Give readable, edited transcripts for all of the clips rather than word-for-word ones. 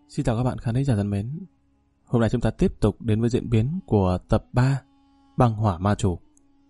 Xin chào các bạn khán giả thân mến. Hôm nay chúng ta tiếp tục đến với diễn biến của tập 3 Băng Hỏa Ma Chủ.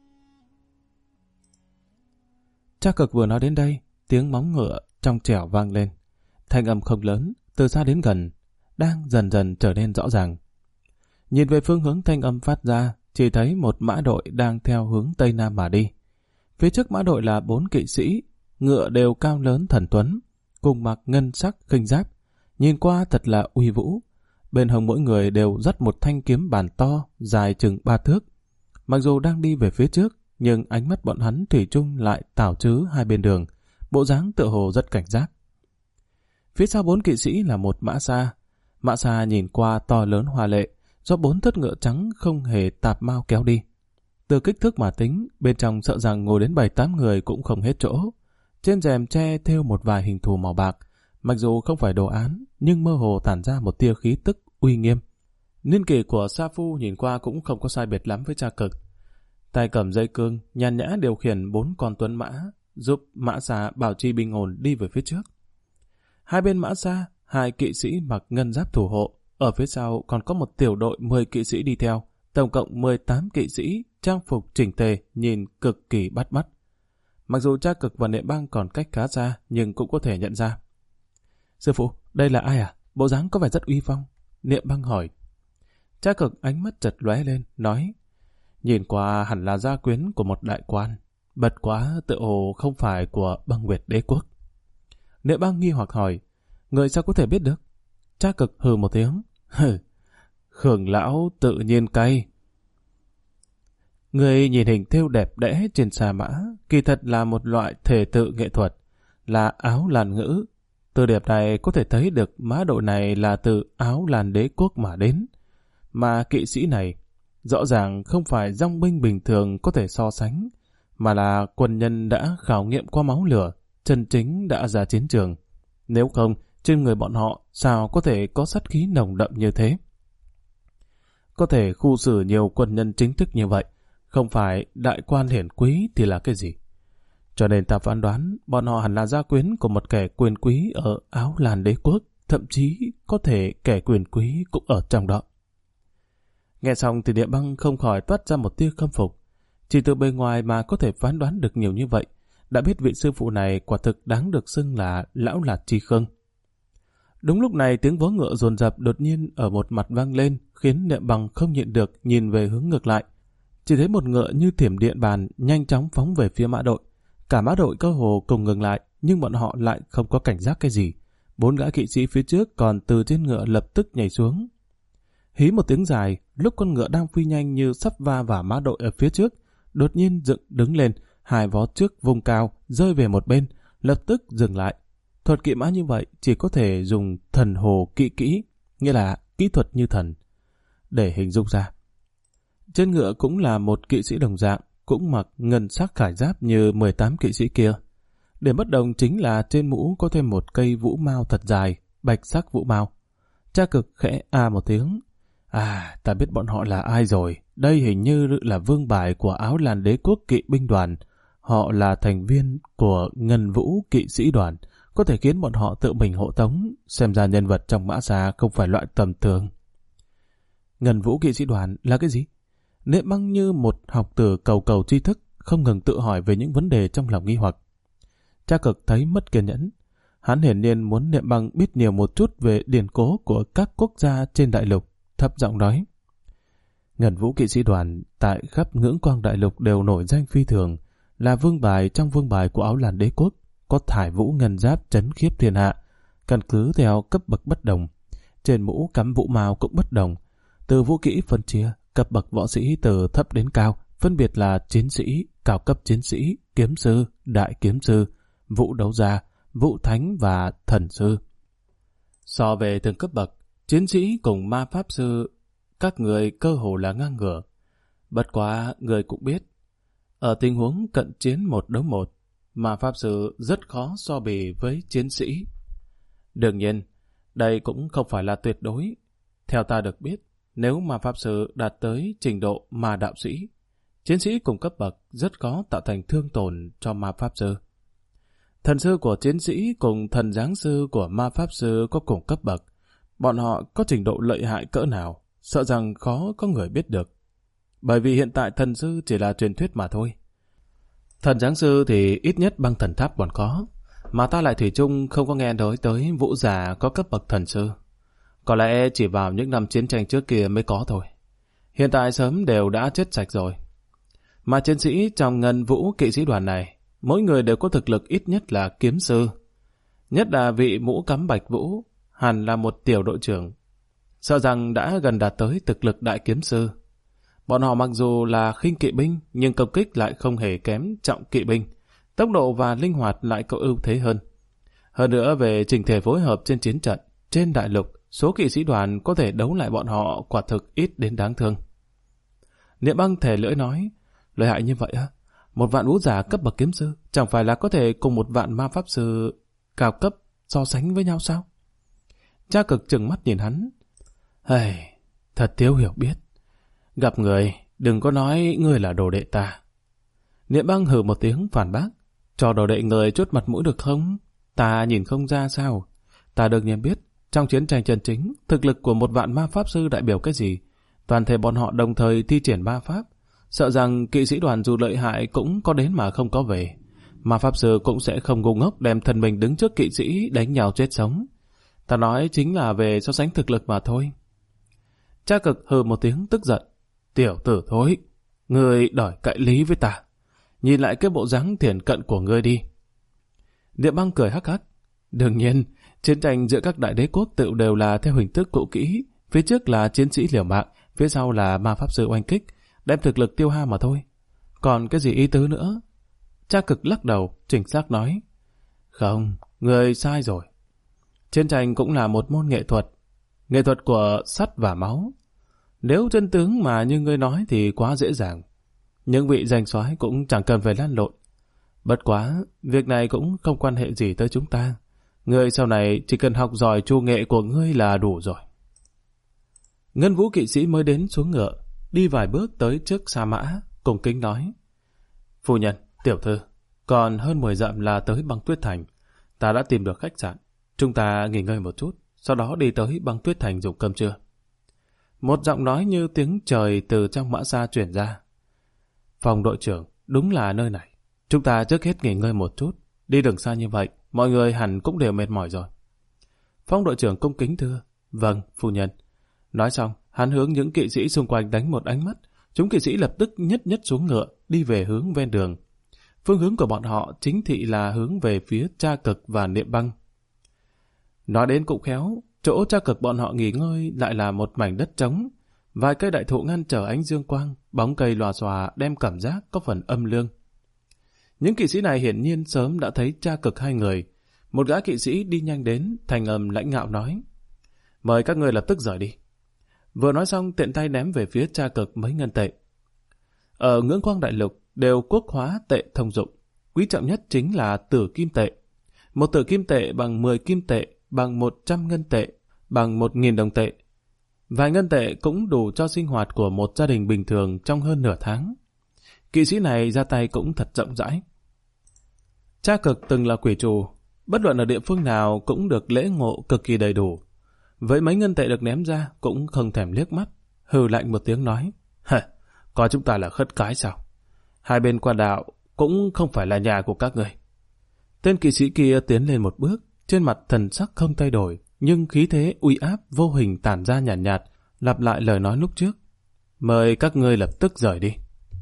Cha Cực vừa nói đến đây, tiếng móng ngựa trong trẻo vang lên. Thanh âm không lớn, từ xa đến gần, đang dần dần trở nên rõ ràng. Nhìn về phương hướng thanh âm phát ra, chỉ thấy một mã đội đang theo hướng Tây Nam mà đi. Phía trước mã đội là 4 kỵ sĩ, ngựa đều cao lớn thần tuấn, cùng mặc ngân sắc khinh giáp. Nhìn qua thật là uy vũ. Bên hông mỗi người đều dắt một thanh kiếm bàn to, dài chừng 3 thước. Mặc dù đang đi về phía trước, nhưng ánh mắt bọn hắn thủy chung lại tảo trứ hai bên đường, bộ dáng tựa hồ rất cảnh giác. Phía sau 4 kỵ sĩ là một mã xa. Mã xa nhìn qua to lớn hoa lệ, do 4 thất ngựa trắng không hề tạp mao kéo đi. Từ kích thước mà tính, bên trong sợ rằng ngồi đến 7-8 người cũng không hết chỗ. Trên rèm tre thêu một vài hình thù màu bạc, mặc dù không phải đồ án, nhưng mơ hồ tản ra một tia khí tức uy nghiêm. Niên kỷ của Sa Phu nhìn qua cũng không có sai biệt lắm với Cha Cực. Tay cầm dây cương, nhàn nhã điều khiển 4 con tuấn mã, giúp mã xa bảo trì bình ổn đi về phía trước. Hai bên mã xa, 2 kỵ sĩ mặc ngân giáp thủ hộ, ở phía sau còn có một tiểu đội 10 kỵ sĩ đi theo, tổng cộng 18 kỵ sĩ, trang phục chỉnh tề, nhìn cực kỳ bắt mắt. Mặc dù Cha Cực và Niệm Băng còn cách khá xa, nhưng cũng có thể nhận ra. Sư phụ, đây là ai à? Bộ dáng có vẻ rất uy phong. Niệm Băng hỏi. Cha Cực ánh mắt chật lóe lên, nói: nhìn qua hẳn là gia quyến của một đại quan, bật quá tự hồ không phải của Băng Nguyệt Đế Quốc. Niệm Băng nghi hoặc hỏi: người sao có thể biết được? Cha Cực hừ một tiếng: Khương lão tự nhiên cay. Người nhìn hình thêu đẹp đẽ trên sa mã, kỳ thật là một loại thể tự nghệ thuật, là áo làn ngữ. Từ điệp này có thể thấy được mã đội này là từ Áo Lan Đế Quốc mà đến. Mà kỵ sĩ này rõ ràng không phải dòng binh bình thường có thể so sánh, mà là quân nhân đã khảo nghiệm qua máu lửa, chân chính đã ra chiến trường. Nếu không, trên người bọn họ sao có thể có sát khí nồng đậm như thế? Có thể khu xử nhiều quân nhân chính thức như vậy, không phải đại quan hiển quý thì là cái gì? Cho nên ta phán đoán bọn họ hẳn là gia quyến của một kẻ quyền quý ở Áo Lan Đế Quốc, thậm chí có thể kẻ quyền quý cũng ở trong đó. Nghe xong thì Niệm Băng không khỏi toát ra một tia khâm phục. Chỉ từ bề ngoài mà có thể phán đoán được nhiều như vậy, đã biết vị sư phụ này quả thực đáng được xưng là Lão Lạt Chi Khương. Đúng lúc này tiếng vó ngựa dồn dập đột nhiên ở một mặt vang lên, khiến Niệm Băng không nhịn được nhìn về hướng ngược lại. Chỉ thấy một ngựa như thiểm điện bàn nhanh chóng phóng về phía mã đội. Cả mã đội cơ hồ cùng ngừng lại, nhưng bọn họ lại không có cảnh giác cái gì. 4 gã kỵ sĩ phía trước còn từ trên ngựa lập tức nhảy xuống. Hí một tiếng dài, lúc con ngựa đang phi nhanh như sắp va vào mã đội ở phía trước, đột nhiên dựng đứng lên, 2 vó trước vùng cao, rơi về một bên, lập tức dừng lại. Thuật kỵ mã như vậy chỉ có thể dùng thần hồ kỵ kỹ, nghĩa là kỹ thuật như thần, để hình dung ra. Trên ngựa cũng là một kỵ sĩ đồng dạng, cũng mặc ngân sắc khải giáp như 18 kỵ sĩ kia. Điểm bất đồng chính là trên mũ có thêm một cây vũ mao thật dài, bạch sắc vũ mao. Cha Cực khẽ một tiếng. Ta biết bọn họ là ai rồi. Đây hình như là vương bài của Áo Lan Đế Quốc kỵ binh đoàn. Họ là thành viên của Ngân Vũ kỵ sĩ đoàn, có thể khiến bọn họ tự mình hộ tống. Xem ra nhân vật trong mã xa không phải loại tầm thường. Ngân Vũ kỵ sĩ đoàn là cái gì? Niệm Băng như một học tử cầu cầu tri thức, không ngừng tự hỏi về những vấn đề trong lòng nghi hoặc. Cha Cực thấy mất kiên nhẫn. Hắn hiển nhiên muốn Niệm Băng biết nhiều một chút về điển cố của các quốc gia trên đại lục, thấp giọng nói: Ngân Vũ kỵ sĩ đoàn tại khắp ngưỡng quang đại lục đều nổi danh phi thường, là vương bài trong vương bài của Áo Lan Đế Quốc, có thải vũ ngân giáp trấn khiếp thiên hạ, căn cứ theo cấp bậc bất đồng. Trên mũ cắm vũ mao cũng bất đồng, từ vũ kỹ phân chia cấp bậc võ sĩ từ thấp đến cao, phân biệt là chiến sĩ, cao cấp chiến sĩ, kiếm sư, đại kiếm sư, vũ đấu gia, vũ thánh và thần sư. So về từng cấp bậc, chiến sĩ cùng ma pháp sư, các người cơ hồ là ngang ngửa. Bất quá người cũng biết, ở tình huống cận chiến 1 đối 1, ma pháp sư rất khó so bì với chiến sĩ. Đương nhiên, đây cũng không phải là tuyệt đối. Theo ta được biết, nếu ma pháp sư đạt tới trình độ ma đạo sĩ, chiến sĩ cùng cấp bậc rất khó tạo thành thương tổn cho ma pháp sư. Thần sư của chiến sĩ cùng thần giáng sư của ma pháp sư có cùng cấp bậc, bọn họ có trình độ lợi hại cỡ nào, sợ rằng khó có người biết được. Bởi vì hiện tại thần sư chỉ là truyền thuyết mà thôi. Thần giáng sư thì ít nhất băng thần tháp còn có, mà ta lại thủy chung không có nghe nói tới vũ giả có cấp bậc thần sư. Có lẽ chỉ vào những năm chiến tranh trước kia mới có thôi. Hiện tại sớm đều đã chết sạch rồi. Mà chiến sĩ trong Ngân Vũ kỵ sĩ đoàn này, mỗi người đều có thực lực ít nhất là kiếm sư. Nhất là vị mũ cắm bạch vũ, hẳn là một tiểu đội trưởng. Sợ rằng đã gần đạt tới thực lực đại kiếm sư. Bọn họ mặc dù là khinh kỵ binh, nhưng công kích lại không hề kém trọng kỵ binh. Tốc độ và linh hoạt lại có ưu thế hơn. Hơn nữa về trình thể phối hợp trên chiến trận, trên đại lục, số kỵ sĩ đoàn có thể đấu lại bọn họ quả thực ít đến đáng thương. Niệm Băng thề lưỡi nói, lợi hại như vậy á, một vạn vũ giả cấp bậc kiếm sư, chẳng phải là có thể cùng một vạn ma pháp sư cao cấp so sánh với nhau sao? Cha Cực trừng mắt nhìn hắn. Hây, thật thiếu hiểu biết. Gặp người, đừng có nói ngươi là đồ đệ ta. Niệm Băng hừ một tiếng phản bác. Cho đồ đệ người chút mặt mũi được không? Ta nhìn không ra sao? Ta đương nhiên biết, trong chiến tranh chân chính, thực lực của một vạn ma pháp sư đại biểu cái gì? Toàn thể bọn họ đồng thời thi triển ma pháp. Sợ rằng kỵ sĩ đoàn dù lợi hại cũng có đến mà không có về. Ma pháp sư cũng sẽ không ngu ngốc đem thân mình đứng trước kỵ sĩ đánh nhau chết sống. Ta nói chính là về so sánh thực lực mà thôi. Cha Cực hừ một tiếng tức giận. Tiểu tử thối, ngươi đòi cãi lý với ta. Nhìn lại cái bộ dáng thiển cận của ngươi đi. Niệm Băng cười hắc hắc. Đương nhiên, chiến tranh giữa các đại đế quốc tự đều là theo hình thức cũ kỹ. Phía trước là chiến sĩ liều mạng, phía sau là ma pháp sư oanh kích, đem thực lực tiêu hao mà thôi. Còn cái gì ý tứ nữa? Cha Cực lắc đầu, chính xác nói. Không, ngươi sai rồi. Chiến tranh cũng là một môn nghệ thuật của sắt và máu. Nếu chân tướng mà như ngươi nói thì quá dễ dàng. Những vị giành soái cũng chẳng cần phải lăn lộn. Bất quá, việc này cũng không quan hệ gì tới chúng ta. Ngươi sau này chỉ cần học giỏi chu nghệ của ngươi là đủ rồi. Ngân Vũ kỵ sĩ mới đến xuống ngựa, đi vài bước tới trước Sa Mã, cùng kính nói. Phu nhân, tiểu thư, còn hơn 10 dặm là tới Băng Tuyết Thành. Ta đã tìm được khách sạn. Chúng ta nghỉ ngơi một chút, sau đó đi tới Băng Tuyết Thành dùng cơm trưa. Một giọng nói như tiếng trời từ trong mã xa truyền ra. Phòng đội trưởng, đúng là nơi này. Chúng ta trước hết nghỉ ngơi một chút. Đi đường xa như vậy, mọi người hẳn cũng đều mệt mỏi rồi. Phong đội trưởng cung kính thưa. Vâng, phu nhân. Nói xong, hắn hướng những kỵ sĩ xung quanh đánh một ánh mắt. Chúng kỵ sĩ lập tức nhất xuống ngựa, đi về hướng ven đường. Phương hướng của bọn họ chính thị là hướng về phía Cha Cực và Niệm Băng. Nói đến cũng khéo, chỗ Cha Cực bọn họ nghỉ ngơi lại là một mảnh đất trống. Vài cây đại thụ ngăn trở ánh dương quang, bóng cây lòa xòa đem cảm giác có phần âm lương. Những kỵ sĩ này hiển nhiên sớm đã thấy Cha Cực hai người. Một gã kỵ sĩ đi nhanh đến, thành âm lãnh ngạo nói. Mời các người lập tức rời đi. Vừa nói xong tiện tay ném về phía Cha Cực mấy ngân tệ. Ở Ngưỡng Quang Đại Lục đều quốc hóa tệ thông dụng. Quý trọng nhất chính là tử kim tệ. Một tử kim tệ bằng 10 kim tệ, bằng 100 ngân tệ, bằng 1.000 đồng tệ. Vài ngân tệ cũng đủ cho sinh hoạt của một gia đình bình thường trong hơn nửa tháng. Kỵ sĩ này ra tay cũng thật rộng rãi. Cha Cực từng là quỷ trù, bất luận ở địa phương nào cũng được lễ ngộ cực kỳ đầy đủ. Với mấy ngân tệ được ném ra cũng không thèm liếc mắt, hừ lạnh một tiếng nói. Coi chúng ta là khất cái sao? Hai bên qua đạo cũng không phải là nhà của các người. Tên kỵ sĩ kia tiến lên một bước, trên mặt thần sắc không thay đổi, nhưng khí thế uy áp vô hình tản ra nhàn nhạt, lặp lại lời nói lúc trước. Mời các ngươi lập tức rời đi.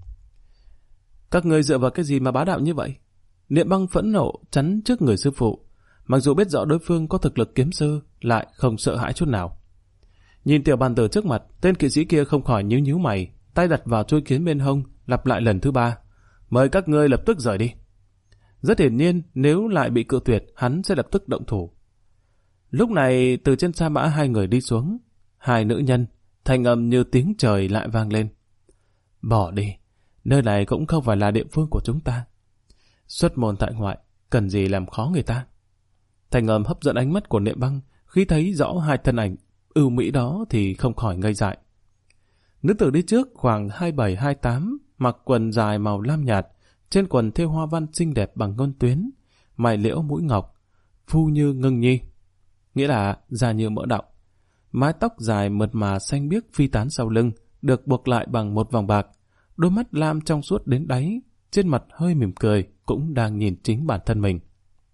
Các ngươi dựa vào cái gì mà bá đạo như vậy? Niệm Băng phẫn nộ chắn trước người sư phụ, mặc dù biết rõ đối phương có thực lực kiếm sư, lại không sợ hãi chút nào. Nhìn tiểu bàn tử trước mặt, tên kỵ sĩ kia không khỏi nhíu mày, tay đặt vào chuôi kiếm bên hông, lặp lại lần thứ 3. Mời các ngươi lập tức rời đi. Rất hiển nhiên, nếu lại bị cự tuyệt, hắn sẽ lập tức động thủ. Lúc này, từ trên sa mã hai người đi xuống. Hai nữ nhân, thanh âm như tiếng trời lại vang lên. Bỏ đi, nơi này cũng không phải là địa phương của chúng ta. Xuất môn tại ngoại, cần gì làm khó người ta. Thanh âm hấp dẫn ánh mắt của Niệm Băng, khi thấy rõ hai thân ảnh ưu mỹ đó thì không khỏi ngây dại. Nữ tử đi trước khoảng 27-28, mặc quần dài màu lam nhạt, trên quần thêu hoa văn xinh đẹp bằng ngân tuyến, mày liễu mũi ngọc, phu như ngưng nhi, nghĩa là da như mỡ đọng. Mái tóc dài mượt mà xanh biếc phi tán sau lưng, được buộc lại bằng một vòng bạc. Đôi mắt lam trong suốt đến đáy, trên mặt hơi mỉm cười, cũng đang nhìn chính bản thân mình.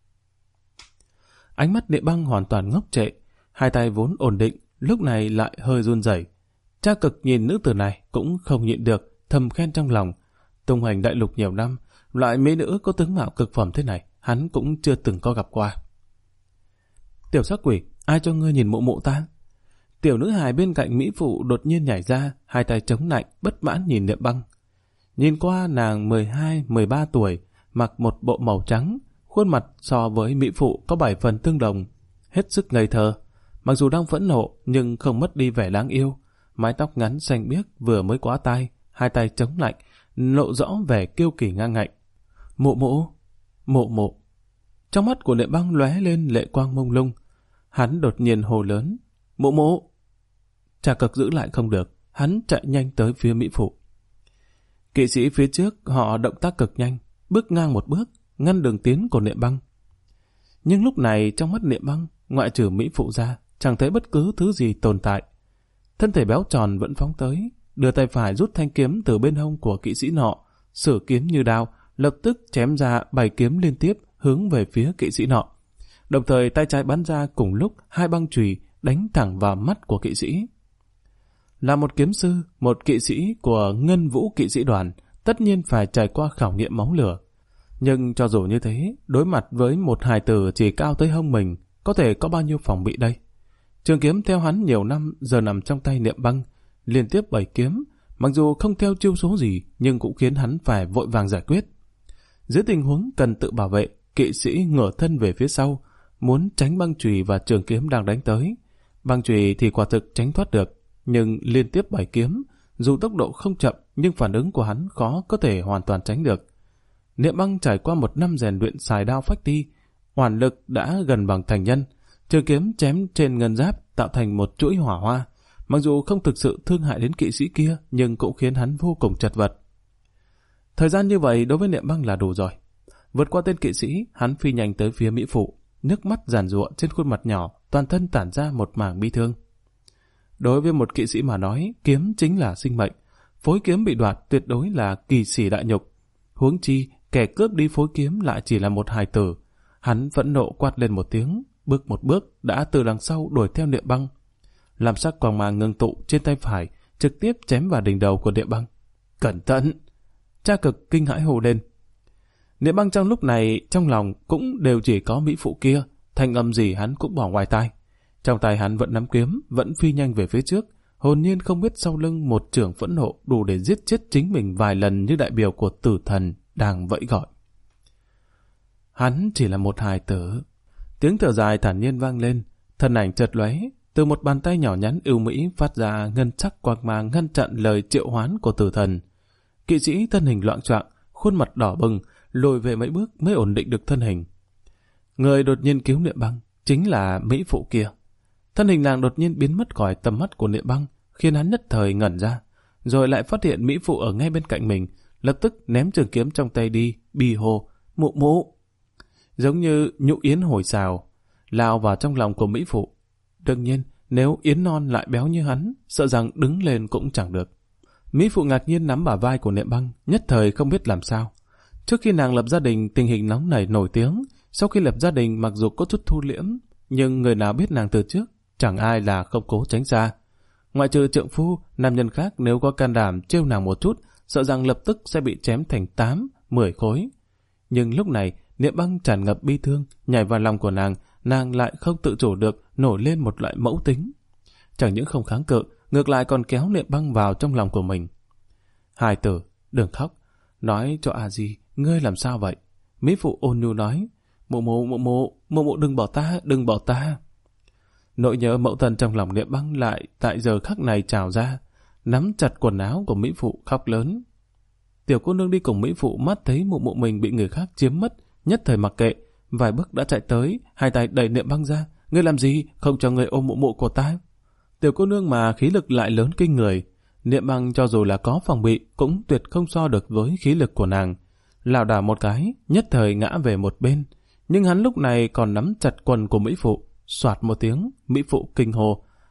Ánh mắt Niệm Băng hoàn toàn ngốc trệ, hai tay vốn ổn định, lúc này lại hơi run rẩy. Cha Cực nhìn nữ tử này cũng không nhịn được, thầm khen trong lòng. Tung hoành đại lục nhiều năm, loại mỹ nữ có tướng mạo cực phẩm thế này, hắn cũng chưa từng có gặp qua. Tiểu sắc quỷ, ai cho ngươi nhìn mụ mụ ta? Tiểu nữ hài bên cạnh mỹ phụ đột nhiên nhảy ra, hai tay chống lạnh, bất mãn nhìn Niệm Băng. Nhìn qua nàng 12-13 tuổi, mặc một bộ màu trắng, khuôn mặt so với mỹ phụ có 7 phần tương đồng, hết sức ngây thơ. Mặc dù đang phẫn nộ, nhưng không mất đi vẻ đáng yêu. Mái tóc ngắn xanh biếc vừa mới quá tai, hai tay chống lạnh, lộ rõ vẻ kiêu kỳ ngang ngạnh. Mụ mụ, mụ mụ. Trong mắt của Niệm Băng lóe lên lệ quang mông lung. Hắn đột nhiên hô lớn, mụ mụ. Cha Cực giữ lại không được, hắn chạy nhanh tới phía mỹ phụ. Kỵ sĩ phía trước họ động tác cực nhanh, bước ngang một bước, ngăn đường tiến của Niệm Băng. Nhưng lúc này trong mắt Niệm Băng, ngoại trừ mỹ phụ ra, chẳng thấy bất cứ thứ gì tồn tại. Thân thể béo tròn vẫn phóng tới, đưa tay phải rút thanh kiếm từ bên hông của kỵ sĩ nọ, sử kiếm như đao, lập tức chém ra 7 kiếm liên tiếp hướng về phía kỵ sĩ nọ. Đồng thời tay trái bắn ra cùng lúc 2 băng chùy đánh thẳng vào mắt của kỵ sĩ. Là một kiếm sư, một kỵ sĩ của Ngân Vũ kỵ sĩ đoàn, tất nhiên phải trải qua khảo nghiệm máu lửa. Nhưng cho dù như thế, đối mặt với một hài tử chỉ cao tới hông mình, có thể có bao nhiêu phòng bị đây? Trường kiếm theo hắn nhiều năm giờ nằm trong tay Niệm Băng, liên tiếp 7 kiếm, mặc dù không theo chiêu số gì nhưng cũng khiến hắn phải vội vàng giải quyết. Dưới tình huống cần tự bảo vệ, kỵ sĩ ngửa thân về phía sau, muốn tránh băng chùy và trường kiếm đang đánh tới. Băng chùy thì quả thực tránh thoát được, nhưng liên tiếp 7 kiếm, dù tốc độ không chậm nhưng phản ứng của hắn khó có thể hoàn toàn tránh được. Niệm Băng trải qua 1 năm rèn luyện xài đao phách ti, oản lực đã gần bằng thành nhân. Trường kiếm chém trên ngân giáp tạo thành một chuỗi hỏa hoa. Mặc dù không thực sự thương hại đến kỵ sĩ kia, nhưng cũng khiến hắn vô cùng chật vật. Thời gian như vậy đối với Niệm Băng là đủ rồi. Vượt qua tên kỵ sĩ, hắn phi nhanh tới phía mỹ phụ, nước mắt giàn giụa trên khuôn mặt nhỏ, toàn thân tản ra một mảng bi thương. Đối với một kỵ sĩ mà nói, kiếm chính là sinh mệnh. Phối kiếm bị đoạt tuyệt đối là kỳ sỉ đại nhục. Huống chi, kẻ cướp đi phối kiếm lại chỉ là một hài tử. Hắn phẫn nộ quát lên một tiếng, bước một bước đã từ đằng sau đuổi theo Niệm Băng. Làm sắc quang mang ngưng tụ trên tay phải, trực tiếp chém vào đỉnh đầu của Niệm Băng. Cẩn thận! Cha Cực kinh hãi hô lên. Niệm Băng trong lúc này trong lòng cũng đều chỉ có mỹ phụ kia, thanh âm gì hắn cũng bỏ ngoài tai. Trong tay hắn vẫn nắm kiếm, vẫn phi nhanh về phía trước, hồn nhiên không biết sau lưng một chưởng phẫn nộ đủ để giết chết chính mình vài lần như đại biểu của tử thần đang vẫy gọi. Hắn chỉ là một hài tử. Tiếng thở dài thản nhiên vang lên, thân ảnh chợt lóe, từ một bàn tay nhỏ nhắn ưu mỹ phát ra ngân sắc quang mang ngăn chặn lời triệu hoán của tử thần. Kỵ sĩ thân hình loạng choạng, khuôn mặt đỏ bừng, lùi về mấy bước mới ổn định được thân hình. Người đột nhiên cứu Niệm Băng chính là mỹ phụ kia. Thân hình nàng đột nhiên biến mất khỏi tầm mắt của Niệm Băng, khiến hắn nhất thời ngẩn ra, rồi lại phát hiện mỹ phụ ở ngay bên cạnh mình, lập tức ném trường kiếm trong tay đi, bi hô, mụ mụ. Giống như nhũ yến hồi xào, lao vào trong lòng của mỹ phụ. Đương nhiên, nếu yến non lại béo như hắn, sợ rằng đứng lên cũng chẳng được. Mỹ phụ ngạc nhiên nắm bả vai của Niệm Băng, nhất thời không biết làm sao. Trước khi nàng lập gia đình, tình hình nóng nảy nổi tiếng. Sau khi lập gia đình mặc dù có chút thu liễm, nhưng người nào biết nàng từ trước, chẳng ai là không cố tránh xa. Ngoại trừ trượng phu, nam nhân khác nếu có can đảm trêu nàng một chút, sợ rằng lập tức sẽ bị chém thành 8-10 khối. Nhưng lúc này, Niệm Băng tràn ngập bi thương, nhảy vào lòng của nàng lại không tự chủ được nổi lên một loại mẫu tính. Chẳng những không kháng cự, ngược lại còn kéo Niệm Băng vào trong lòng của mình. Hài tử, đừng khóc, nói cho a di, ngươi làm sao vậy? Mỹ phụ ôn nhu nói, mụ mụ đừng bỏ ta. Nỗi nhớ mẫu thân trong lòng Niệm Băng lại tại giờ khắc này trào ra, nắm chặt quần áo của mỹ phụ khóc lớn. Tiểu cô nương đi cùng mỹ phụ mắt thấy mụ mụ mình bị người khác chiếm mất, nhất thời mặc kệ, vài bước đã chạy tới, hai tay đẩy Niệm Băng ra. Ngươi làm gì, không cho ngươi ôm mụ mụ của ta? Tiểu cô nương mà khí lực lại lớn kinh người, Niệm Băng cho dù là có phòng bị cũng tuyệt không so được với khí lực của nàng. Lảo đảo một cái, nhất thời ngã về một bên, nhưng hắn lúc này còn nắm chặt quần của mỹ phụ. Soạt một tiếng, mỹ phụ kinh hồ,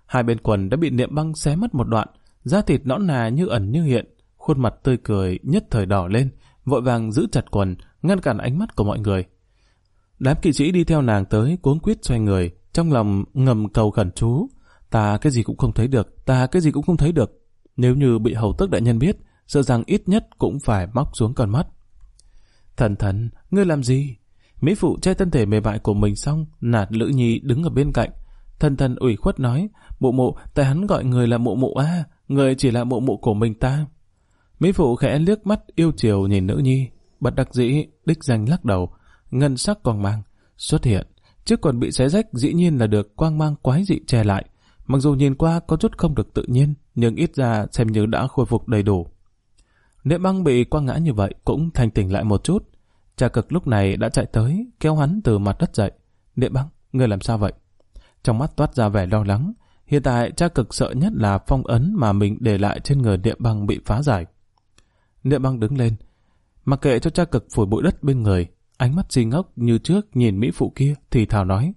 Hai bên quần đã bị Niệm Băng xé mất một đoạn, da thịt nõn nà như ẩn như hiện, khuôn mặt tươi cười nhất thời đỏ lên, vội vàng giữ chặt quần, ngăn cản ánh mắt của mọi người. Đám kỵ sĩ đi theo nàng tới cuống quýt xoay người, trong lòng ngầm cầu khẩn chú: ta cái gì cũng không thấy được, ta cái gì cũng không thấy được. Nếu như bị hầu tước đại nhân biết, sợ rằng ít nhất cũng phải móc xuống con mắt. Thần thần, ngươi làm gì? Mỹ phụ che thân thể mềm mại của mình xong, nạt Lữ Nhi đứng ở bên cạnh. Thần thần ủy khuất nói: mụ mụ, tại hắn gọi người là mụ mụ à, người chỉ là mụ mụ của mình ta. Mỹ phụ khẽ liếc mắt yêu chiều nhìn nữ nhi, bất đắc dĩ đích danh lắc đầu. Ngân sắc quang mang xuất hiện, trước còn bị xé rách dĩ nhiên là được quang mang quái dị che lại. Mặc dù nhìn qua có chút không được tự nhiên, nhưng ít ra xem như đã khôi phục đầy đủ. Niệm Băng bị quăng ngã như vậy cũng thanh tỉnh lại một chút. Cha Cực lúc này đã chạy tới, kéo hắn từ mặt đất dậy. Niệm Băng, ngươi làm sao vậy? Trong mắt toát ra vẻ lo lắng. Hiện tại Cha Cực sợ nhất là phong ấn mà mình để lại trên người Niệm Băng bị phá giải. Niệm Băng đứng lên, mặc kệ cho Cha Cực phủi bụi đất bên người, ánh mắt si ngốc như trước nhìn mỹ phụ kia thì thào nói: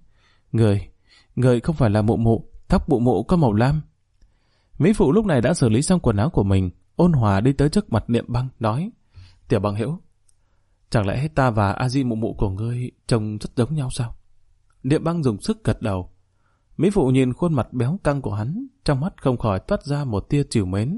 người không phải là mụ mụ, tóc mụ mụ có màu lam. Mỹ phụ lúc này đã xử lý xong quần áo của mình, ôn hòa đi tới trước mặt Niệm Băng nói: Tiểu Băng Hữu, chẳng lẽ ta và A Di mụ mụ của ngươi trông rất giống nhau sao? Niệm Băng dùng sức gật đầu. Mỹ phụ nhìn khuôn mặt béo căng của hắn, trong mắt không khỏi toát ra một tia trìu mến.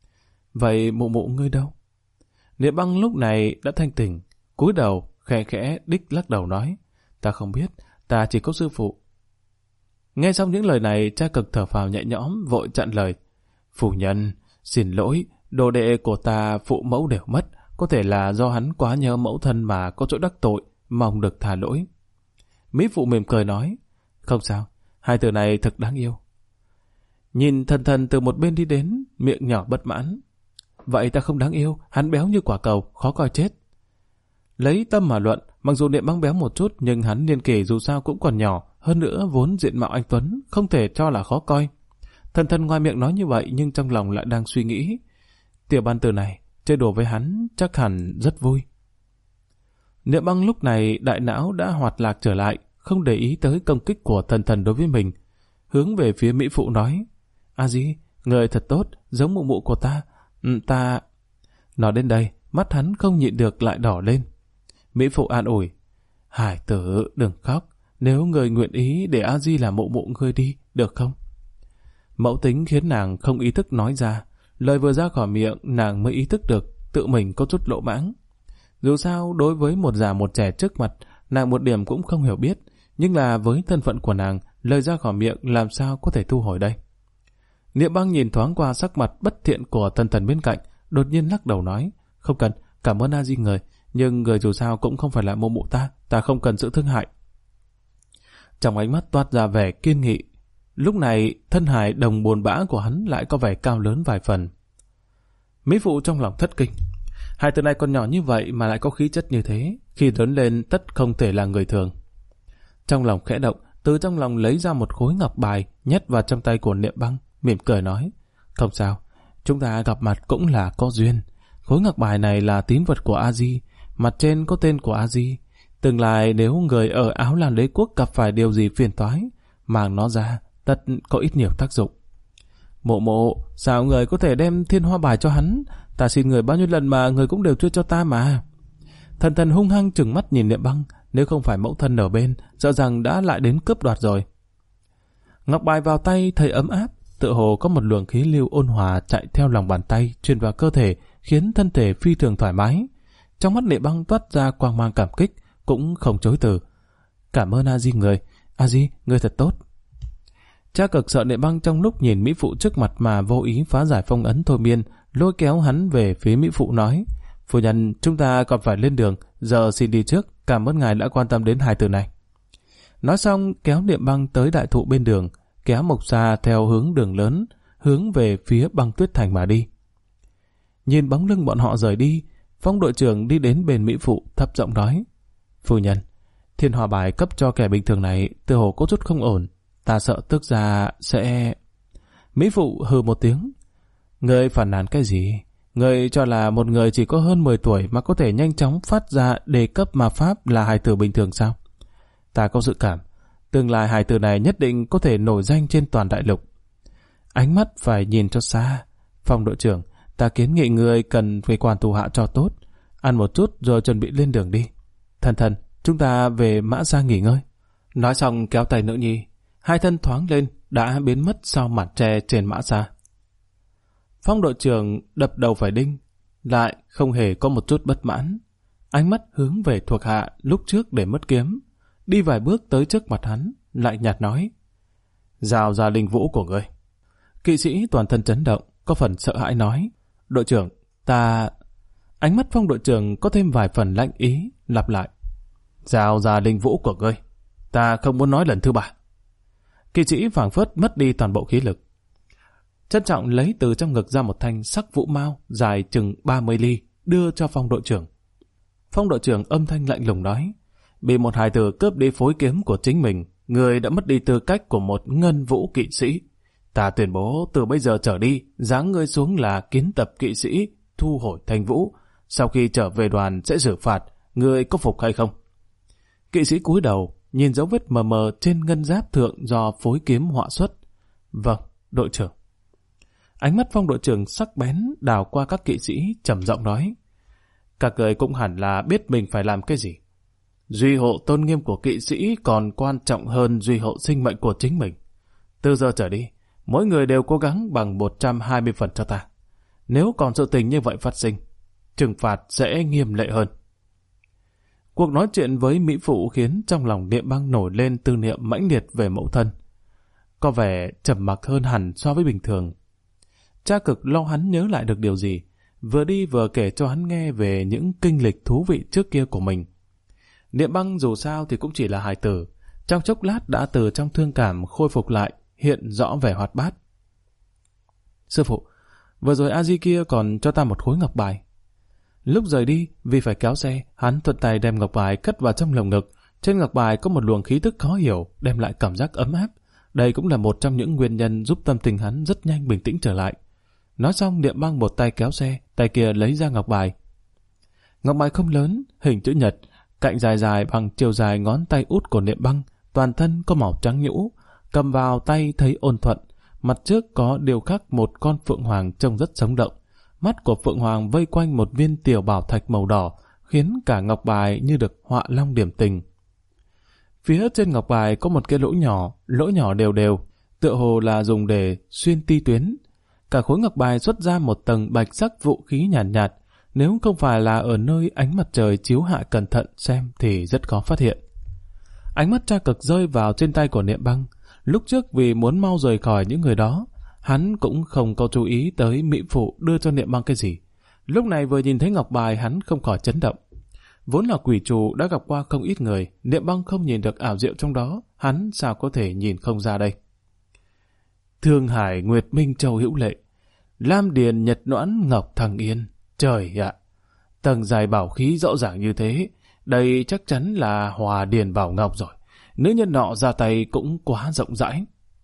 Vậy mụ mụ ngươi đâu? Niệm Băng lúc này đã thanh tỉnh, cúi đầu khẽ khẽ đích lắc đầu nói: ta không biết, ta chỉ có sư phụ. Nghe xong những lời này, Cha Cực thở phào nhẹ nhõm, vội chặn lời: phu nhân, xin lỗi, đồ đệ của ta phụ mẫu đều mất, có thể là do hắn quá nhớ mẫu thân mà có chỗ đắc tội, mong được tha lỗi. Mỹ phụ mỉm cười nói: không sao, hai từ này thật đáng yêu. Nhìn thần thần từ một bên đi đến, miệng nhỏ bất mãn: vậy ta không đáng yêu, hắn béo như quả cầu, khó coi chết. Lấy tâm mà luận, mặc dù Niệm Băng béo một chút, nhưng hắn niên kỷ dù sao cũng còn nhỏ, hơn nữa vốn diện mạo anh tuấn, không thể cho là khó coi. Thần thần ngoài miệng nói như vậy, nhưng trong lòng lại đang suy nghĩ: tiểu ban tử này chơi đùa với hắn chắc hẳn rất vui. Niệm Băng lúc này đại não đã hoạt lạc trở lại, không để ý tới công kích của thần thần đối với mình, hướng về phía mỹ phụ nói: A Di, người thật tốt, giống mụ mụ của ta. Ta... Nói đến đây, mắt hắn không nhịn được lại đỏ lên. Mỹ phụ an ủi: Hải tử, đừng khóc, nếu người nguyện ý để A Di là mụ mụ ngươi đi, được không? Mẫu tính khiến nàng không ý thức nói ra, lời vừa ra khỏi miệng nàng mới ý thức được tự mình có chút lỗ mãng. Dù sao đối với một già một trẻ trước mặt, nàng một điểm cũng không hiểu biết, nhưng là với thân phận của nàng, lời ra khỏi miệng làm sao có thể thu hồi đây. Niệm Băng nhìn thoáng qua sắc mặt bất thiện của thần thần bên cạnh, đột nhiên lắc đầu nói: không cần, cảm ơn A Di người, nhưng người dù sao cũng không phải là mụ mụ ta không cần sự thương hại. Trong ánh mắt toát ra vẻ kiên nghị. Lúc này thân hài đồng buồn bã của hắn lại có vẻ cao lớn vài phần. Mỹ phụ trong lòng thất kinh, hai từ này còn nhỏ như vậy mà lại có khí chất như thế, khi lớn lên tất không thể là người thường. Trong lòng khẽ động, từ trong lòng lấy ra một khối ngọc bài nhét vào trong tay của Niệm Băng, mỉm cười nói: không sao, chúng ta gặp mặt cũng là có duyên. Khối ngọc bài này là tín vật của A Di, mặt trên có tên của A Di. Tương lai nếu người ở Áo Lan Đế Quốc gặp phải điều gì phiền toái, mang nó ra, tất có ít nhiều tác dụng. Mộ mộ, sao người có thể đem thiên hoa bài cho hắn? Ta xin người bao nhiêu lần mà người cũng đều chưa cho ta mà. Thần thần hung hăng trừng mắt nhìn Niệm Băng, nếu không phải mẫu thân ở bên, sợ rằng đã lại đến cướp đoạt rồi. Ngọc bài vào tay thấy ấm áp, tựa hồ có một luồng khí lưu ôn hòa chạy theo lòng bàn tay truyền vào cơ thể, khiến thân thể phi thường thoải mái. Trong mắt Niệm Băng toát ra quang mang cảm kích, cũng không chối từ: cảm ơn A Di người, A Di người thật tốt. Cha Cực sợ Niệm Băng trong lúc nhìn mỹ phụ trước mặt mà vô ý phá giải phong ấn thôi miên, lôi kéo hắn về phía mỹ phụ nói: phu nhân, chúng ta còn phải lên đường, giờ xin đi trước, cảm ơn ngài đã quan tâm đến hai từ này. Nói xong kéo Niệm Băng tới đại thụ bên đường, kéo Mộc Sa theo hướng đường lớn, hướng về phía Băng Tuyết Thành mà đi. Nhìn bóng lưng bọn họ rời đi, Phong đội trưởng đi đến bên mỹ phụ thấp giọng nói: phu nhân, thiên hòa bài cấp cho kẻ bình thường này tựa hồ có chút không ổn, ta sợ tước gia sẽ... Mỹ phụ hừ một tiếng: người phản nàn cái gì? Người cho là một người chỉ có hơn 10 tuổi mà có thể nhanh chóng phát ra đề cấp ma pháp là hài tử bình thường sao? Ta có dự cảm tương lai hài tử này nhất định có thể nổi danh trên toàn đại lục. ánh mắt phải nhìn cho xa. Phong đội trưởng, ta kiến nghị người cần phải quản thủ hạ cho tốt. Ăn một chút rồi chuẩn bị lên đường đi. Thần, chúng ta về Mã Gia nghỉ ngơi. Nói xong kéo tay nữ nhi. Hai thân thoáng lên, đã biến mất sau màn tre trên Mã Gia. Phong đội trưởng đập đầu phải đinh, lại không hề có một chút bất mãn. Ánh mắt hướng về thuộc hạ lúc trước để mất kiếm. Đi vài bước tới trước mặt hắn, lại nhạt nói. Giao ra linh vũ của ngươi. Kỵ sĩ toàn thân chấn động, có phần sợ hãi nói. Đội trưởng, ta... Ánh mắt Phong đội trưởng có thêm vài phần lạnh ý, lặp lại. Giao ra linh vũ của ngươi. Ta không muốn nói lần thứ ba. Kỵ sĩ phảng phất mất đi toàn bộ khí lực. Trân trọng lấy từ trong ngực ra một thanh sắc vũ mao dài chừng 30 ly, đưa cho Phong đội trưởng. Phong đội trưởng âm thanh lạnh lùng nói. Bị một hài tử cướp đi phối kiếm của chính mình, người đã mất đi tư cách của một ngân vũ kỵ sĩ. Ta tuyên bố từ bây giờ trở đi, giáng ngươi xuống là kiến tập kỵ sĩ, thu hồi thanh vũ. Sau khi trở về đoàn sẽ xử phạt, ngươi có phục hay không? Kỵ sĩ cúi đầu, nhìn dấu vết mờ mờ trên ngân giáp thượng do phối kiếm họa xuất. Vâng, đội trưởng. Ánh mắt Phong đội trưởng sắc bén đào qua các kỵ sĩ, trầm giọng nói. Các người cũng hẳn là biết mình phải làm cái gì. Duy hộ tôn nghiêm của kỵ sĩ còn quan trọng hơn duy hộ sinh mệnh của chính mình. Từ giờ trở đi, mỗi người đều cố gắng bằng 120 phần cho ta. Nếu còn sự tình như vậy phát sinh, trừng phạt sẽ nghiêm lệ hơn. Cuộc nói chuyện với Mỹ Phụ khiến trong lòng Niệm Băng nổi lên tư niệm mãnh liệt về mẫu thân. Có vẻ trầm mặc hơn hẳn so với bình thường. Cha Cực lo hắn nhớ lại được điều gì, vừa đi vừa kể cho hắn nghe về những kinh lịch thú vị trước kia của mình. Niệm Băng dù sao thì cũng chỉ là hài tử, trong chốc lát đã từ trong thương cảm khôi phục lại, hiện rõ vẻ hoạt bát. Sư phụ, vừa rồi A-di kia còn cho ta một khối ngọc bài. Lúc rời đi, vì phải kéo xe, hắn thuận tay đem ngọc bài cất vào trong lồng ngực. Trên ngọc bài có một luồng khí tức khó hiểu, đem lại cảm giác ấm áp. Đây cũng là một trong những nguyên nhân giúp tâm tình hắn rất nhanh bình tĩnh trở lại. Nói xong, Niệm Băng một tay kéo xe, tay kia lấy ra ngọc bài. Ngọc bài không lớn, hình chữ nhật, cạnh dài dài bằng chiều dài ngón tay út của Niệm Băng, toàn thân có màu trắng nhũ, cầm vào tay thấy ôn thuận. Mặt trước có điêu khắc một con phượng hoàng trông rất sống động. Mắt của phượng hoàng vây quanh một viên tiểu bảo thạch màu đỏ, khiến cả ngọc bài như được họa long điểm tình. Phía trên ngọc bài có một cái lỗ nhỏ đều đều, tựa hồ là dùng để xuyên ti tuyến. Cả khối ngọc bài xuất ra một tầng bạch sắc vũ khí nhàn nhạt, nếu không phải là ở nơi ánh mặt trời chiếu hạ cẩn thận xem thì rất khó phát hiện. Ánh mắt Cha Cực rơi vào trên tay của Niệm Băng. Lúc trước vì muốn mau rời khỏi những người đó, hắn cũng không có chú ý tới Mỹ Phụ đưa cho Niệm Băng cái gì. Lúc này vừa nhìn thấy ngọc bài hắn không khỏi chấn động. Vốn là quỷ trù đã gặp qua không ít người, Niệm Băng không nhìn được ảo diệu trong đó, hắn sao có thể nhìn không ra đây. Thương Hải Nguyệt Minh Châu hữu lệ, Lam Điền Nhật Noãn Ngọc Thăng Yên. Trời ạ, tầng dài bảo khí rõ ràng như thế, đây chắc chắn là Hòa Điền Bảo Ngọc rồi. Nữ nhân nọ ra tay cũng quá rộng rãi.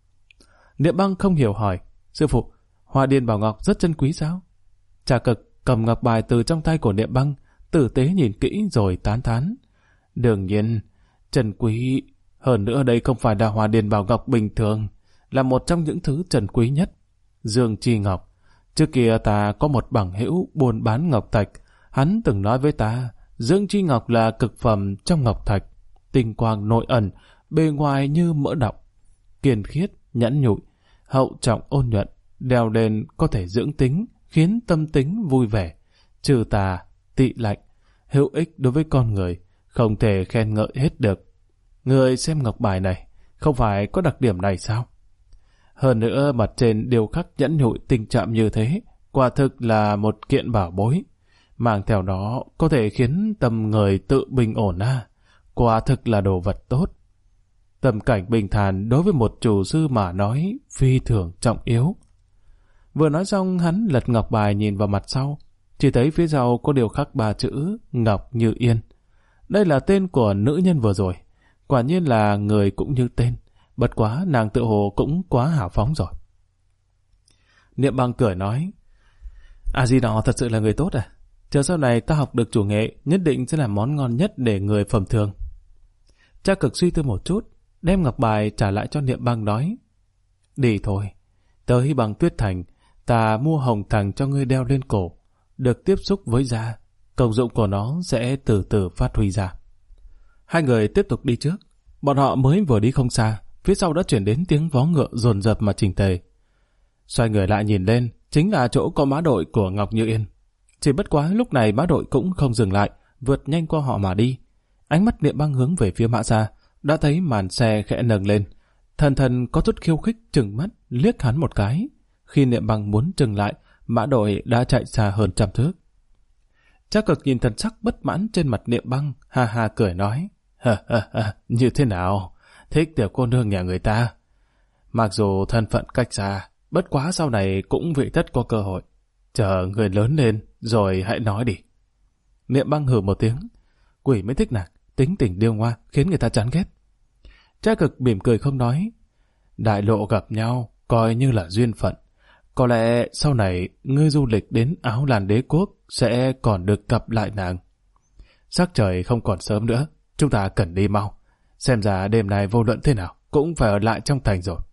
Niệm Băng không hiểu hỏi, sư phụ, Hòa Điền Bảo Ngọc rất chân quý sao? Cha Cực cầm ngọc bài từ trong tay của Niệm Băng, tử tế nhìn kỹ rồi tán thán. Đương nhiên, trần quý, hơn nữa đây không phải là Hòa Điền Bảo Ngọc bình thường, là một trong những thứ trần quý nhất. Dương Chi Ngọc, trước kia ta có một bằng hữu buôn bán ngọc thạch, hắn từng nói với ta, Dương Chi Ngọc là cực phẩm trong ngọc thạch, tinh quang nội ẩn, bề ngoài như mỡ đọng, kiên khiết, nhẫn nhụi, hậu trọng ôn nhuận, đeo đền có thể dưỡng tính, khiến tâm tính vui vẻ, trừ tà, tị lạnh, hữu ích đối với con người, không thể khen ngợi hết được. Người xem ngọc bài này, không phải có đặc điểm này sao? Hơn nữa mặt trên điêu khắc nhẫn nhụi tình trạng như thế, quả thực là một kiện bảo bối. Mang theo đó có thể khiến tâm người tự bình ổn quả thực là đồ vật tốt. Tâm cảnh bình thản đối với một chủ sư mà nói phi thường trọng yếu. Vừa nói xong hắn lật ngọc bài nhìn vào mặt sau, chỉ thấy phía sau có điều khắc 3 chữ Ngọc Như Yên. Đây là tên của nữ nhân vừa rồi, quả nhiên là người cũng như tên, bất quá nàng tự hồ cũng quá hào phóng rồi. Niệm Băng cười nói, A-di đó thật sự là người tốt à? Chờ sau này ta học được chủ nghệ, nhất định sẽ làm món ngon nhất để người phẩm thường. Cha Cực suy tư một chút, đem ngọc bài trả lại cho Niệm Băng nói, đi thôi, Tới Băng Tuyết Thành, ta mua hồng thằng cho ngươi đeo lên cổ. Được tiếp xúc với da, công dụng của nó sẽ từ từ phát huy ra. Hai người tiếp tục đi trước. Bọn họ mới vừa đi không xa, phía sau đã chuyển đến tiếng vó ngựa dồn dập mà chỉnh tề. Xoay người lại nhìn lên, chính là chỗ có mã đội của Ngọc Như Yên. Chỉ bất quá lúc này mã đội cũng không dừng lại, vượt nhanh qua họ mà đi. Ánh mắt Niệm Băng hướng về phía Mã Gia, đã thấy màn xe khẽ nâng lên. Thần thần có chút khiêu khích trừng mắt liếc hắn một cái. Khi Niệm Băng muốn trừng lại, mã đội đã chạy xa hơn 100 thước. Trác Cực nhìn thần sắc bất mãn trên mặt Niệm Băng, ha ha cười nói: như thế nào? Thích tiểu cô nương nhà người ta. Mặc dù thân phận cách xa, bất quá sau này cũng vị tất có cơ hội. Chờ người lớn lên rồi hãy nói đi. Niệm Băng hừ một tiếng. Quỷ mới thích nàng, tính tình điêu ngoa khiến người ta chán ghét. Trác Cực mỉm cười không nói. Đại lộ gặp nhau coi như là duyên phận. Có lẽ sau này ngươi du lịch đến Áo Lan Đế Quốc sẽ còn được gặp lại nàng. Sắc trời không còn sớm nữa, chúng ta cần đi mau. Xem ra đêm nay vô luận thế nào cũng phải ở lại trong thành rồi.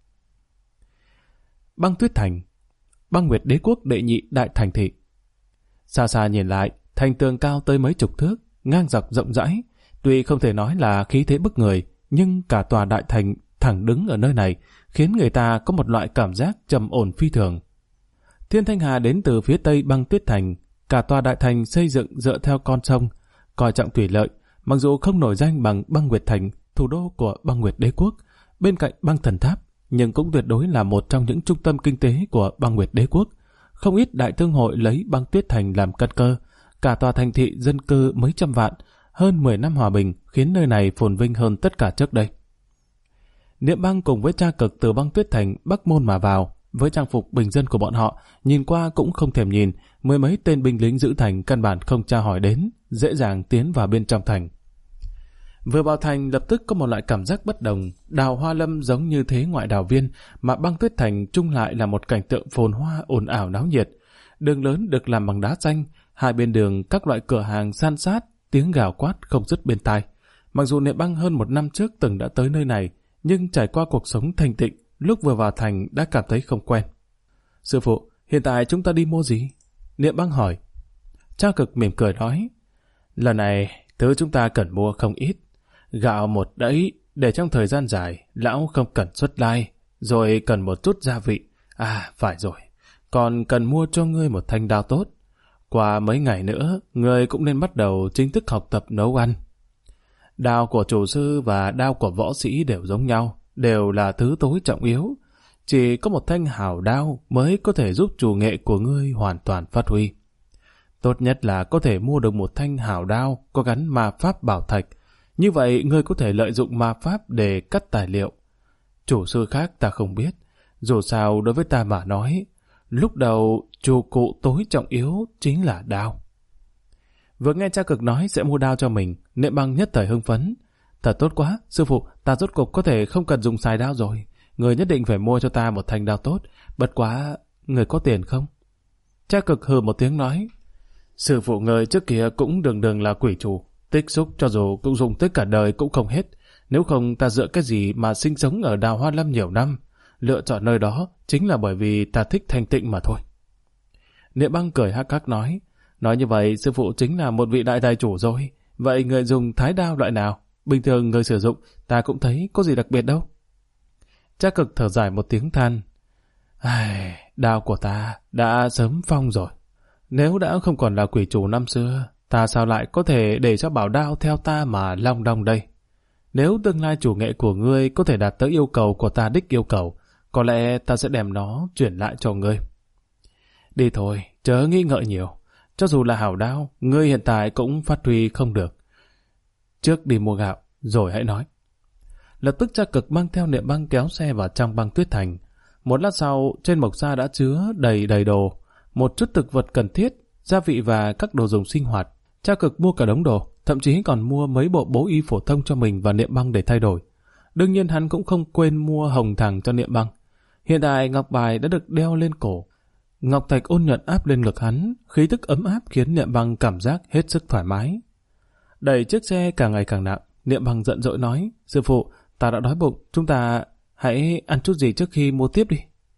Băng Tuyết Thành, Băng Nguyệt Đế Quốc đệ nhị đại thành thị. Xa xa nhìn lại, thành tường cao tới mấy chục thước, ngang dọc rộng rãi. Tuy không thể nói là khí thế bức người, nhưng cả tòa đại thành thẳng đứng ở nơi này khiến người ta có một loại cảm giác trầm ổn phi thường. Thiên Thanh Hà đến từ phía tây Băng Tuyết Thành. Cả tòa đại thành xây dựng dựa theo con sông, coi trọng thủy lợi. Mặc dù không nổi danh bằng Băng Nguyệt Thành, thủ đô của Băng Nguyệt Đế Quốc, bên cạnh Băng Thần Tháp, nhưng cũng tuyệt đối là một trong những trung tâm kinh tế của Băng Nguyệt Đế Quốc. Không ít đại thương hội lấy Băng Tuyết Thành làm căn cơ. Cả tòa thành thị dân cư mấy trăm vạn, hơn 10 năm hòa bình khiến nơi này phồn vinh hơn tất cả trước đây. Niệm Băng cùng với Trác Cực từ Băng Tuyết Thành Bắc Môn mà vào, với trang phục bình dân của bọn họ, nhìn qua cũng không thèm nhìn, mười mấy tên binh lính giữ thành căn bản không tra hỏi đến, dễ dàng tiến vào bên trong thành. Vừa vào thành lập tức có một loại cảm giác bất đồng, đào hoa lâm giống như thế ngoại đào viên, mà Băng Tuyết Thành chung lại là một cảnh tượng phồn hoa ồn ào náo nhiệt. Đường lớn được làm bằng đá xanh, hai bên đường các loại cửa hàng san sát, tiếng gào quát không dứt bên tai. Mặc dù Niệm Băng hơn 1 năm trước từng đã tới nơi này, nhưng trải qua cuộc sống thanh tịnh, lúc vừa vào thành đã cảm thấy không quen. Sư phụ, hiện tại chúng ta đi mua gì? Niệm Băng hỏi. Trác Cực mỉm cười nói, lần này thứ chúng ta cần mua không ít. Gạo một đẫy để trong thời gian dài lão không cần xuất lai, rồi cần một chút gia vị. À phải rồi, còn cần mua cho ngươi một thanh đao tốt. Qua mấy ngày nữa, ngươi cũng nên bắt đầu chính thức học tập nấu ăn. Đao của chủ sư và đao của võ sĩ đều giống nhau, đều là thứ tối trọng yếu. Chỉ có một thanh hảo đao mới có thể giúp chủ nghệ của ngươi hoàn toàn phát huy. Tốt nhất là có thể mua được một thanh hảo đao có gắn ma pháp bảo thạch. Như vậy ngươi có thể lợi dụng ma pháp để cắt tài liệu. Chủ sư khác ta không biết. Dù sao đối với ta mà nói, lúc đầu chủ cụ tối trọng yếu chính là đao. Vừa nghe Trác Cực nói sẽ mua đao cho mình, Niệm Băng nhất thời hưng phấn. Thật tốt quá, sư phụ, ta rốt cục có thể không cần dùng xài đao rồi. Người nhất định phải mua cho ta một thanh đao tốt. Bất quá, người có tiền không? Trác Cực hừ một tiếng nói, sư phụ người trước kia cũng đường là quỷ chủ, tích xúc cho dù cũng dùng tới cả đời cũng không hết. Nếu không ta dựa cái gì mà sinh sống ở Đào Hoa Lâm nhiều năm? Lựa chọn nơi đó chính là bởi vì ta thích thanh tịnh mà thôi. Niệm Băng cười hắc hắc nói như vậy sư phụ chính là một vị đại tài chủ rồi. Vậy người dùng thái đao loại nào? Bình thường người sử dụng ta cũng thấy có gì đặc biệt đâu. Trác Cực thở dài một tiếng than, đao của ta đã sớm phong rồi. Nếu đã không còn là quỷ chủ năm xưa, ta sao lại có thể để cho bảo đao theo ta mà long đong đây? Nếu tương lai chủ nghệ của ngươi có thể đạt tới yêu cầu của ta đích yêu cầu, có lẽ ta sẽ đem nó chuyển lại cho ngươi. Đi thôi, chớ nghĩ ngợi nhiều. Cho dù là hảo đao, ngươi hiện tại cũng phát huy không được. Trước đi mua gạo, rồi hãy nói. Lập tức Trác Cực mang theo Niệm Băng kéo xe vào trong Băng Tuyết Thành. Một lát sau, trên mộc xa đã chứa đầy đồ. Một chút thực vật cần thiết, gia vị và các đồ dùng sinh hoạt. Trác Cực mua cả đống đồ, thậm chí còn mua mấy bộ bố y phổ thông cho mình và Niệm Băng để thay đổi. Đương nhiên hắn cũng không quên mua hồng thẳng cho Niệm Băng. Hiện tại ngọc bài đã được đeo lên cổ. Ngọc thạch ôn nhuận áp lên ngực hắn, khí tức ấm áp khiến Niệm Băng cảm giác hết sức thoải mái. Đẩy chiếc xe càng ngày càng nặng, Niệm Băng giận dỗi nói, sư phụ, ta đã đói bụng, chúng ta hãy ăn chút gì trước khi mua tiếp đi.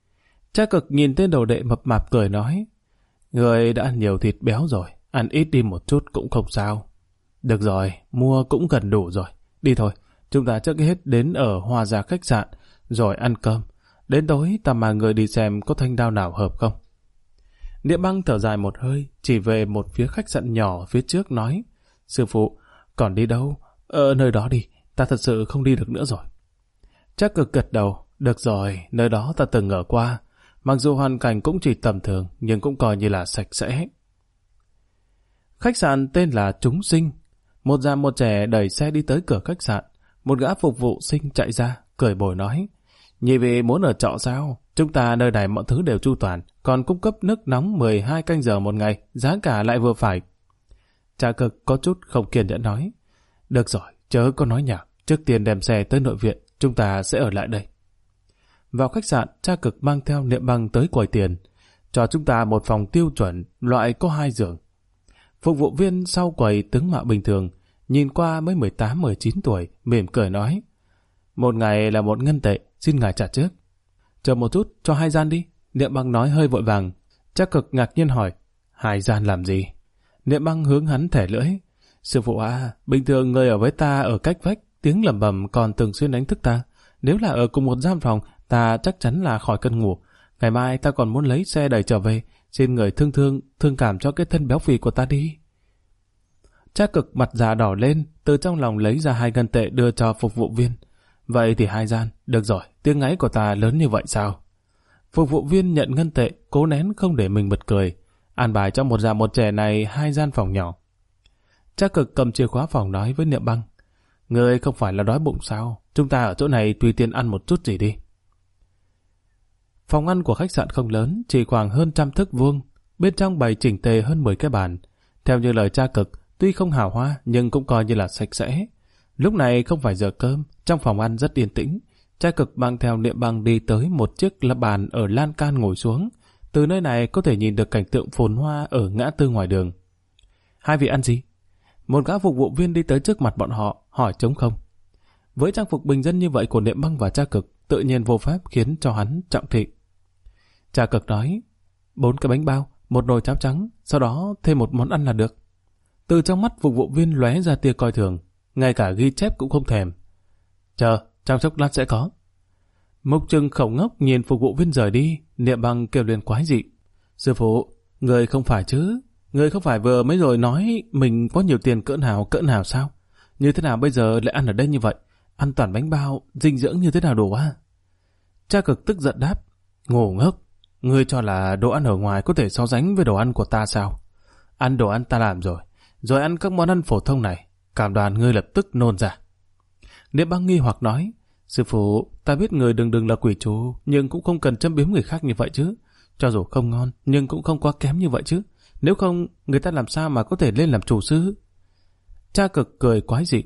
Cha Cực nhìn tên đồ đệ mập mạp cười nói, người đã ăn nhiều thịt béo rồi, ăn ít đi một chút cũng không sao. Được rồi, mua cũng gần đủ rồi. Đi thôi, chúng ta trước hết đến ở Hoa Gia khách sạn, rồi ăn cơm. Đến tối ta mà người đi xem có thanh đao nào hợp không. Niệm Băng thở dài một hơi, chỉ về một phía khách sạn nhỏ phía trước nói, sư phụ, còn đi đâu? Ở nơi đó đi, ta thật sự không đi được nữa rồi. Cha Cực gật đầu, được rồi, nơi đó ta từng ở qua. Mặc dù hoàn cảnh cũng chỉ tầm thường, nhưng cũng coi như là sạch sẽ. Khách sạn tên là Chúng Sinh. Một già một trẻ đẩy xe đi tới cửa khách sạn. Một gã phục vụ sinh chạy ra, cười bồi nói, nhị vị muốn ở trọ sao? Chúng ta nơi này mọi thứ đều chu toàn, còn cung cấp nước nóng 12 canh giờ một ngày, giá cả lại vừa phải. Cha Cực có chút không kiên nhẫn nói, được rồi, chớ có nói nhảm, trước tiên đem xe tới nội viện, chúng ta sẽ ở lại đây. Vào khách sạn, Cha Cực mang theo Niệm Băng tới quầy tiền, cho chúng ta một phòng tiêu chuẩn, loại có 2 giường. Phục vụ viên sau quầy tướng mạo bình thường, nhìn qua mới 18-19 tuổi, mỉm cười nói, một ngày là 1 ngân tệ, xin ngài trả trước. Chờ một chút, cho 2 gian đi. Niệm Băng nói hơi vội vàng. Cha Cực ngạc nhiên hỏi, 2 gian làm gì? Niệm Băng hướng hắn thẻ lưỡi, sư phụ à, bình thường người ở với ta ở cách vách, tiếng lẩm bẩm còn thường xuyên đánh thức ta. Nếu là ở cùng một gian phòng, ta chắc chắn là khỏi cơn ngủ. Ngày mai ta còn muốn lấy xe đẩy trở về, xin người thương cảm cho cái thân béo phì của ta đi. Cha Cực mặt già đỏ lên, từ trong lòng lấy ra 2 ngân tệ đưa cho phục vụ viên. Vậy thì 2 gian, được rồi, tiếng ngáy của ta lớn như vậy sao? Phục vụ viên nhận ngân tệ, cố nén không để mình bật cười. An bài cho một già một trẻ này 2 gian phòng nhỏ. Cha Cực cầm chìa khóa phòng nói với Niệm Băng, người không phải là đói bụng sao? Chúng ta ở chỗ này tùy tiện ăn một chút gì đi. Phòng ăn của khách sạn không lớn, chỉ khoảng hơn 100 thước vuông. Bên trong bày chỉnh tề hơn 10 cái bàn. Theo như lời Cha Cực, tuy không hào hoa nhưng cũng coi như là sạch sẽ. Lúc này không phải giờ cơm, trong phòng ăn rất yên tĩnh. Cha Cực mang theo Niệm Băng đi tới một chiếc la bàn ở lan can ngồi xuống. Từ nơi này có thể nhìn được cảnh tượng phồn hoa ở ngã tư ngoài đường. Hai vị ăn gì? Một gã phục vụ viên đi tới trước mặt bọn họ, hỏi trống không. Với trang phục bình dân như vậy của Niệm Băng và Cha Cực, tự nhiên vô pháp khiến cho hắn trọng thị. Cha Cực nói, 4 cái bánh bao, 1 nồi cháo trắng, sau đó thêm 1 món ăn là được. Từ trong mắt phục vụ viên lóe ra tia coi thường, ngay cả ghi chép cũng không thèm. Chờ, trong chốc lát sẽ có. Mục Trừng khẩu ngốc nhìn phục vụ viên rời đi, Niệm Băng kêu lên quái dị. Sư phụ, người không phải chứ? Người không phải vừa mới rồi nói mình có nhiều tiền cỡ nào sao? Như thế nào bây giờ lại ăn ở đây như vậy? Ăn toàn bánh bao, dinh dưỡng như thế nào đủ á? Cha Cực tức giận đáp, ngô ngốc, ngươi cho là đồ ăn ở ngoài có thể so sánh với đồ ăn của ta sao? Ăn đồ ăn ta làm rồi ăn các món ăn phổ thông này, cảm đoàn ngươi lập tức nôn ra. Niệm Băng nghi hoặc nói, sư phụ, ta biết người đừng là quỷ chủ, nhưng cũng không cần châm biếm người khác như vậy chứ. Cho dù không ngon, nhưng cũng không quá kém như vậy chứ. Nếu không, người ta làm sao mà có thể lên làm chủ sư? Cha Cực cười quái dị.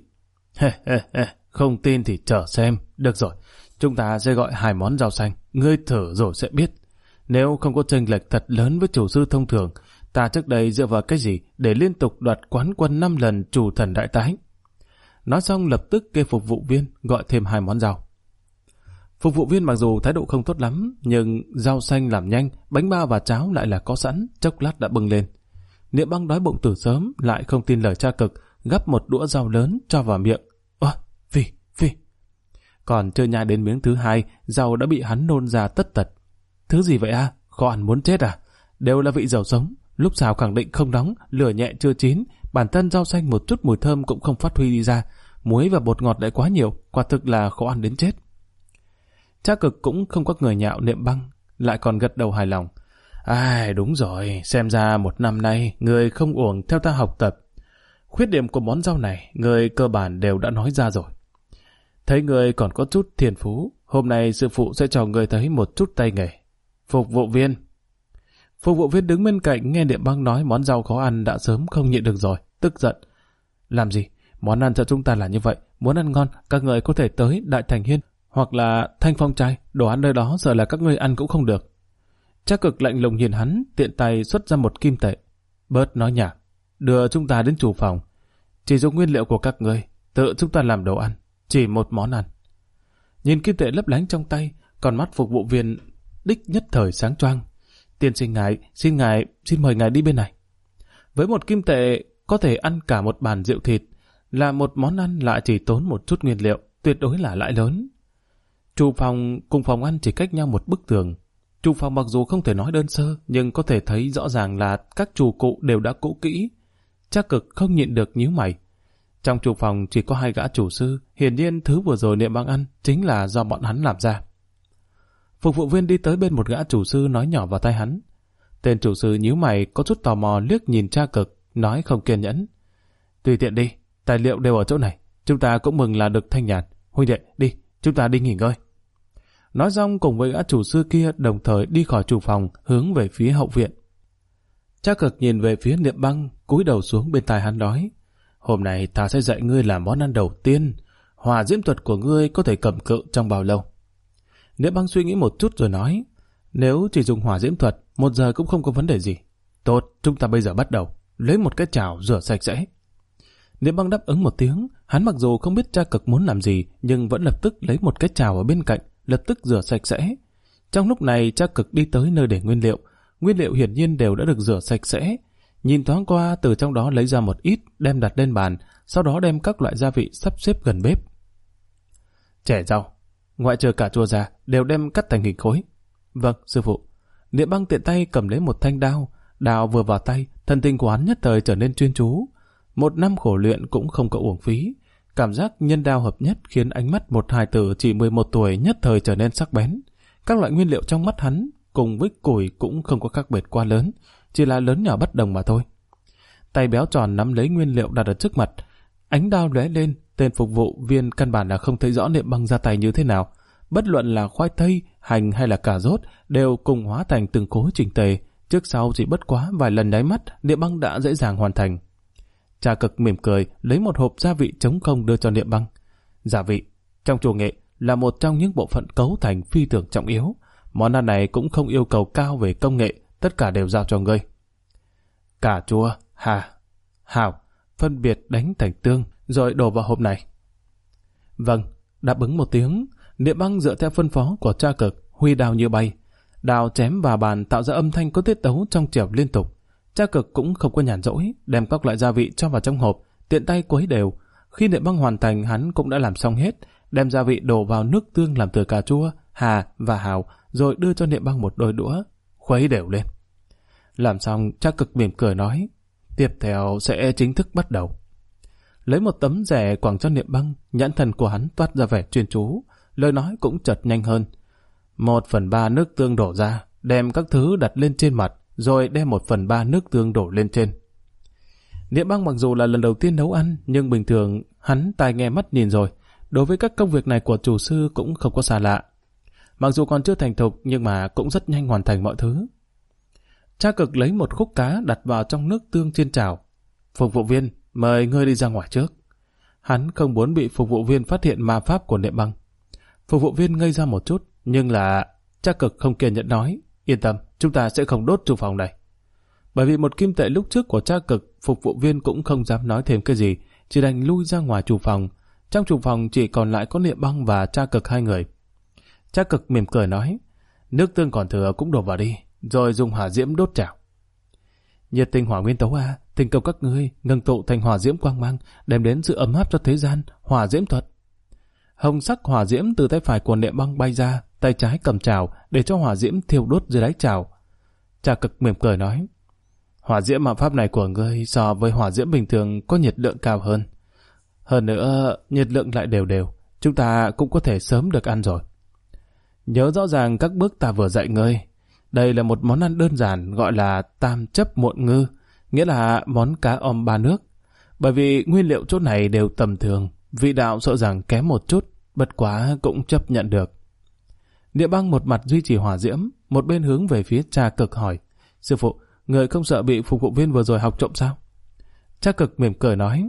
Không tin thì chờ xem. Được rồi, chúng ta sẽ gọi 2 món rau xanh, ngươi thử rồi sẽ biết. Nếu không có chênh lệch thật lớn với chủ sư thông thường, ta trước đây dựa vào cái gì để liên tục đoạt quán quân 5 lần chủ thần đại tái? Nói xong lập tức kêu phục vụ viên gọi thêm 2 món rau. Phục vụ viên mặc dù thái độ không tốt lắm, nhưng rau xanh làm nhanh, bánh bao và cháo lại là có sẵn, chốc lát đã bưng lên. Niệm Băng đói bụng từ sớm, lại không tin lời Cha Cực, gắp một đũa rau lớn cho vào miệng. Phi. Còn chưa nhai đến miếng thứ 2, rau đã bị hắn nôn ra tất tật. Thứ gì vậy à? Khó ăn muốn chết à? Đều là vị dầu sống, lúc xào khẳng định không nóng, lửa nhẹ chưa chín, bản thân rau xanh một chút mùi thơm cũng không phát huy đi ra, muối và bột ngọt lại quá nhiều, quả thực là khó ăn đến chết. Cha Cực cũng không có người nhạo Niệm Băng, lại còn gật đầu hài lòng. Đúng rồi, xem ra 1 năm nay người không uổng theo ta học tập. Khuyết điểm của món rau này, người cơ bản đều đã nói ra rồi. Thấy người còn có chút thiên phú, hôm nay sư phụ sẽ cho người thấy một chút tay nghề. Phục vụ viên đứng bên cạnh nghe Niệm Băng nói món rau khó ăn đã sớm không nhịn được rồi, tức giận. Làm gì? Món ăn cho chúng ta là như vậy, muốn ăn ngon, các người có thể tới Đại Thành Hiên hoặc là Thanh Phong Trai, đồ ăn nơi đó sợ là các ngươi ăn cũng không được. Cha Cực lạnh lùng nhìn hắn, tiện tay xuất ra 1 kim tệ. Bớt nói nhảm, đưa chúng ta đến chủ phòng. Chỉ dùng nguyên liệu của các ngươi, tự chúng ta làm đồ ăn, chỉ 1 món ăn. Nhìn kim tệ lấp lánh trong tay, còn mắt phục vụ viên đích nhất thời sáng choang. Tiên sinh ngài, xin mời ngài đi bên này. Với một kim tệ có thể ăn cả một bàn rượu thịt, là một món ăn lại chỉ tốn một chút nguyên liệu, tuyệt đối là lãi lớn. Chủ phòng cùng phòng ăn chỉ cách nhau một bức tường. Chủ phòng mặc dù không thể nói đơn sơ, nhưng có thể thấy rõ ràng là các chủ cụ đều đã cũ kỹ. Trác Cực không nhịn được nhíu mày. Trong chủ phòng chỉ có 2 gã chủ sư, hiển nhiên thứ vừa rồi Niệm Băng ăn chính là do bọn hắn làm ra. Phục vụ viên đi tới bên một gã chủ sư nói nhỏ vào tai hắn. Tên chủ sư nhíu mày có chút tò mò liếc nhìn Trác Cực, nói không kiên nhẫn. Tùy tiện đi, tài liệu đều ở chỗ này, chúng ta cũng mừng là được thanh nhàn. Huynh đệ, đi, chúng ta đi nghỉ ngơi. Nói xong cùng với gã chủ sư kia đồng thời đi khỏi chủ phòng hướng về phía hậu viện. Trác Cực nhìn về phía Niệm Băng, cúi đầu xuống bên tai hắn nói: Hôm nay ta sẽ dạy ngươi làm món ăn đầu tiên. Hỏa diễm thuật của ngươi có thể cầm cự trong bao lâu? Niệm Băng suy nghĩ một chút rồi nói: Nếu chỉ dùng hỏa diễm thuật, 1 giờ cũng không có vấn đề gì. Tốt, chúng ta bây giờ bắt đầu. Lấy một cái chảo rửa sạch sẽ. Niệm Băng đáp ứng một tiếng. Hắn mặc dù không biết Trác Cực muốn làm gì, nhưng vẫn lập tức lấy một cái chảo ở bên cạnh, lập tức rửa sạch sẽ. Trong lúc này Trác Cực đi tới nơi để nguyên liệu. Nguyên liệu hiển nhiên đều đã được rửa sạch sẽ. Nhìn thoáng qua, từ trong đó lấy ra một ít, đem đặt lên bàn, sau đó đem các loại gia vị sắp xếp gần bếp. Chẻ rau, ngoại trừ cà chua ra, đều đem cắt thành hình khối. Vâng, sư phụ. Niệm Băng tiện tay cầm lấy một thanh đao. Đao vừa vào tay, thần tình của hắn nhất thời trở nên chuyên chú. 1 năm khổ luyện cũng không có uổng phí. Cảm giác nhân đao hợp nhất khiến ánh mắt một hài tử chỉ 11 tuổi nhất thời trở nên sắc bén. Các loại nguyên liệu trong mắt hắn cùng với củi cũng không có khác biệt quá lớn, chỉ là lớn nhỏ bất đồng mà thôi. Tay béo tròn nắm lấy nguyên liệu đặt ở trước mặt, ánh đao lóe lên. Tên phục vụ viên căn bản là không thấy rõ Niệm Băng ra tay như thế nào. Bất luận là khoai tây, hành hay là cà rốt đều cùng hóa thành từng khối chỉnh tề. Trước sau chỉ bất quá vài lần nháy mắt, Niệm Băng đã dễ dàng hoàn thành. Trác Cực mỉm cười, lấy một hộp gia vị trống không đưa cho Niệm Băng. Gia vị, trong chủ nghệ, là một trong những bộ phận cấu thành phi thường trọng yếu. Món ăn này cũng không yêu cầu cao về công nghệ, tất cả đều giao cho ngươi. Cà chua, hào, phân biệt đánh thành tương, rồi đổ vào hộp này. Vâng, đáp ứng một tiếng. Niệm Băng dựa theo phân phó của Trác Cực, huy đao như bay. Đao chém vào bàn tạo ra âm thanh có tiết tấu trong trẻo liên tục. Trác Cực cũng không có nhàn rỗi, đem các loại gia vị cho vào trong hộp, tiện tay quấy đều. Khi Niệm Băng hoàn thành, hắn cũng đã làm xong hết, đem gia vị đổ vào nước tương làm từ cà chua, hà và hào, rồi đưa cho Niệm Băng một đôi đũa, khuấy đều lên. Làm xong, Trác Cực mỉm cười nói: Tiếp theo sẽ chính thức bắt đầu. Lấy một tấm rẻ quẳng cho Niệm Băng, nhãn thần của hắn toát ra vẻ chuyên chú, lời nói cũng chợt nhanh hơn. 1/3 nước tương đổ ra, đem các thứ đặt lên trên mặt, rồi đem 1/3 nước tương đổ lên trên. Niệm Băng mặc dù là lần đầu tiên nấu ăn, nhưng bình thường hắn tai nghe mắt nhìn rồi, đối với các công việc này của chủ sư cũng không có xa lạ. Mặc dù còn chưa thành thục, nhưng mà cũng rất nhanh hoàn thành mọi thứ. Trác Cực lấy một khúc cá đặt vào trong nước tương chiên chảo. Phục vụ viên, mời ngươi đi ra ngoài trước. Hắn không muốn bị phục vụ viên phát hiện ma pháp của Niệm Băng. Phục vụ viên ngây ra một chút, nhưng là Trác Cực không kiên nhẫn nói: Yên tâm, chúng ta sẽ không đốt chủ phòng này. Bởi vì một kim tệ lúc trước của Trác Cực, phục vụ viên cũng không dám nói thêm cái gì, chỉ đành lui ra ngoài chủ phòng. Trong chủ phòng chỉ còn lại có Niệm Băng và Trác Cực 2 người. Trác Cực mỉm cười nói: Nước tương còn thừa cũng đổ vào đi, rồi dùng hỏa diễm đốt chảo. Nhiệt tình hỏa nguyên tấu a, tình cầu các ngươi ngưng tụ thành hỏa diễm quang mang, đem đến sự ấm áp cho thế gian. Hỏa diễm thuật. Hồng sắc hỏa diễm từ tay phải của Niệm Băng bay ra, tay trái cầm chảo để cho hỏa diễm thiêu đốt dưới đáy chảo. Trác Cực mỉm cười nói: Hỏa diễm ma pháp này của ngươi so với hỏa diễm bình thường có nhiệt lượng cao hơn. Hơn nữa, nhiệt lượng lại đều đều, chúng ta cũng có thể sớm được ăn rồi. Nhớ rõ ràng các bước ta vừa dạy ngươi. Đây là một món ăn đơn giản gọi là tam chấp muộn ngư, nghĩa là món cá om 3 nước. Bởi vì nguyên liệu chỗ này đều tầm thường, vị đạo sợ rằng kém một chút, bất quá cũng chấp nhận được. Niệm Băng một mặt duy trì hỏa diễm, một bên hướng về phía Trác Cực hỏi: Sư phụ, người không sợ bị phục vụ viên vừa rồi học trộm sao? Trác Cực mỉm cười nói: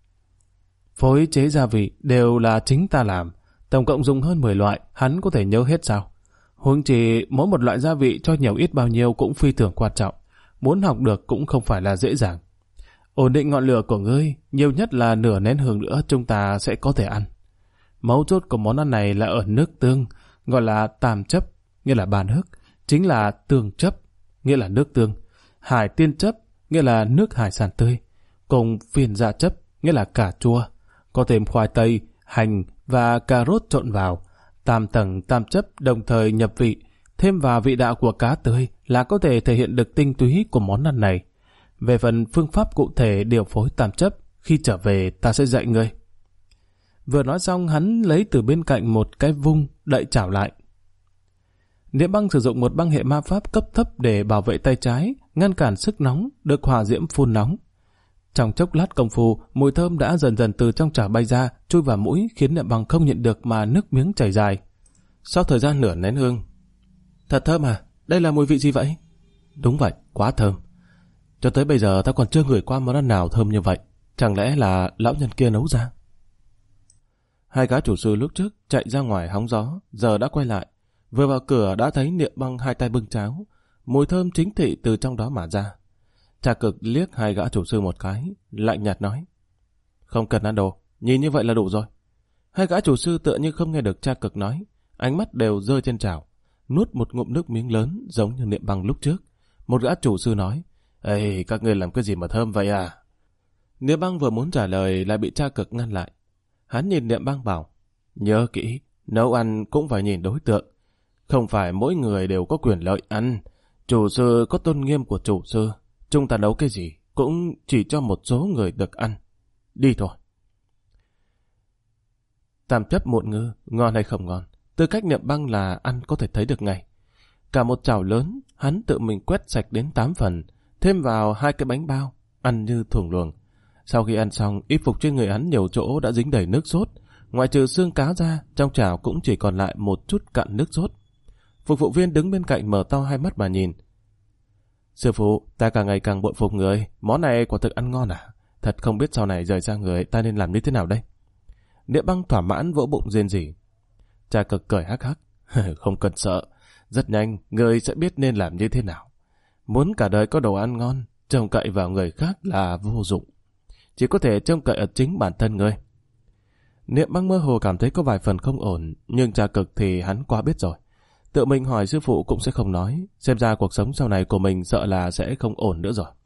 Phối chế gia vị đều là chính ta làm, tổng cộng dùng hơn 10 loại, hắn có thể nhớ hết sao? Huống chi mỗi một loại gia vị cho nhiều ít bao nhiêu cũng phi thường quan trọng, muốn học được cũng không phải là dễ dàng. Ổn định ngọn lửa của ngươi, nhiều nhất là nửa nén hương nữa chúng ta sẽ có thể ăn. Mấu chốt của món ăn này là ở nước tương, gọi là tam chấp, nghĩa là 3 nước. chính là tương chấp, nghĩa là nước tương, hải tiên chấp, nghĩa là nước hải sản tươi, cùng phiền gia chấp, nghĩa là cà chua, có thêm khoai tây, hành và cà rốt trộn vào. Tam tầng tam chấp đồng thời nhập vị, thêm vào vị đạo của cá tươi là có thể thể hiện được tinh túy của món ăn này. Về phần phương pháp cụ thể điều phối tam chấp, khi trở về ta sẽ dạy ngươi. Vừa nói xong hắn lấy từ bên cạnh một cái vung đậy chảo lại. Niệm Băng sử dụng một băng hệ ma pháp cấp thấp để bảo vệ tay trái, ngăn cản sức nóng, được hỏa diễm phun nóng. Trong chốc lát công phu, mùi thơm đã dần dần từ trong chảo bay ra, chui vào mũi khiến Niệm Băng không nhịn được mà nước miếng chảy dài. Sau thời gian nửa nén hương, thật thơm à, đây là mùi vị gì vậy? Đúng vậy, quá thơm. Cho tới bây giờ ta còn chưa ngửi qua món ăn nào thơm như vậy. Chẳng lẽ là lão nhân kia nấu ra? Hai gã chủ sư lúc trước chạy ra ngoài hóng gió, giờ đã quay lại. Vừa vào cửa đã thấy Niệm Băng hai tay bưng cháo, mùi thơm chính thị từ trong đó mà ra. Trà Cực liếc hai gã chủ sư một cái, lạnh nhạt nói: không cần ăn đồ, nhìn như vậy là đủ rồi. Hai gã chủ sư tựa như không nghe được Trà Cực nói, ánh mắt đều rơi trên chảo, nuốt một ngụm nước miếng lớn giống như Niệm Băng lúc trước. Một gã chủ sư nói: ê, các ngươi làm cái gì mà thơm vậy à? Niệm Băng vừa muốn trả lời lại bị Trà Cực ngăn lại. Hắn nhìn Niệm Băng bảo: nhớ kỹ, nấu ăn cũng phải nhìn đối tượng. Không phải mỗi người đều có quyền lợi ăn. Chủ sư có tôn nghiêm của chủ sư. Chúng ta nấu cái gì cũng chỉ cho một số người được ăn. Đi thôi. Tam chấp muộn ngư, ngon hay không ngon, tư cách Niệm Băng là ăn có thể thấy được ngay. Cả một chảo lớn, hắn tự mình quét sạch đến 8 phần, thêm vào 2 cái bánh bao, ăn như thuồng luồng. Sau khi ăn xong, y phục trên người hắn nhiều chỗ đã dính đầy nước sốt. Ngoại trừ xương cá ra, trong chảo cũng chỉ còn lại một chút cạn nước sốt. Phục vụ viên đứng bên cạnh mở to hai mắt mà nhìn. Sư phụ, ta càng ngày càng bội phục người, món này quả thực ăn ngon à? Thật không biết sau này rời xa người ta nên làm như thế nào đây? Niệm Băng thỏa mãn vỗ bụng rên rỉ. Trà Cực cười hắc hắc. Không cần sợ, rất nhanh người sẽ biết nên làm như thế nào. Muốn cả đời có đồ ăn ngon, trông cậy vào người khác là vô dụng. Chỉ có thể trông cậy ở chính bản thân người. Niệm Băng mơ hồ cảm thấy có vài phần không ổn, nhưng Trà Cực thì hắn quá biết rồi. Tự mình hỏi sư phụ cũng sẽ không nói, xem ra cuộc sống sau này của mình sợ là sẽ không ổn nữa rồi.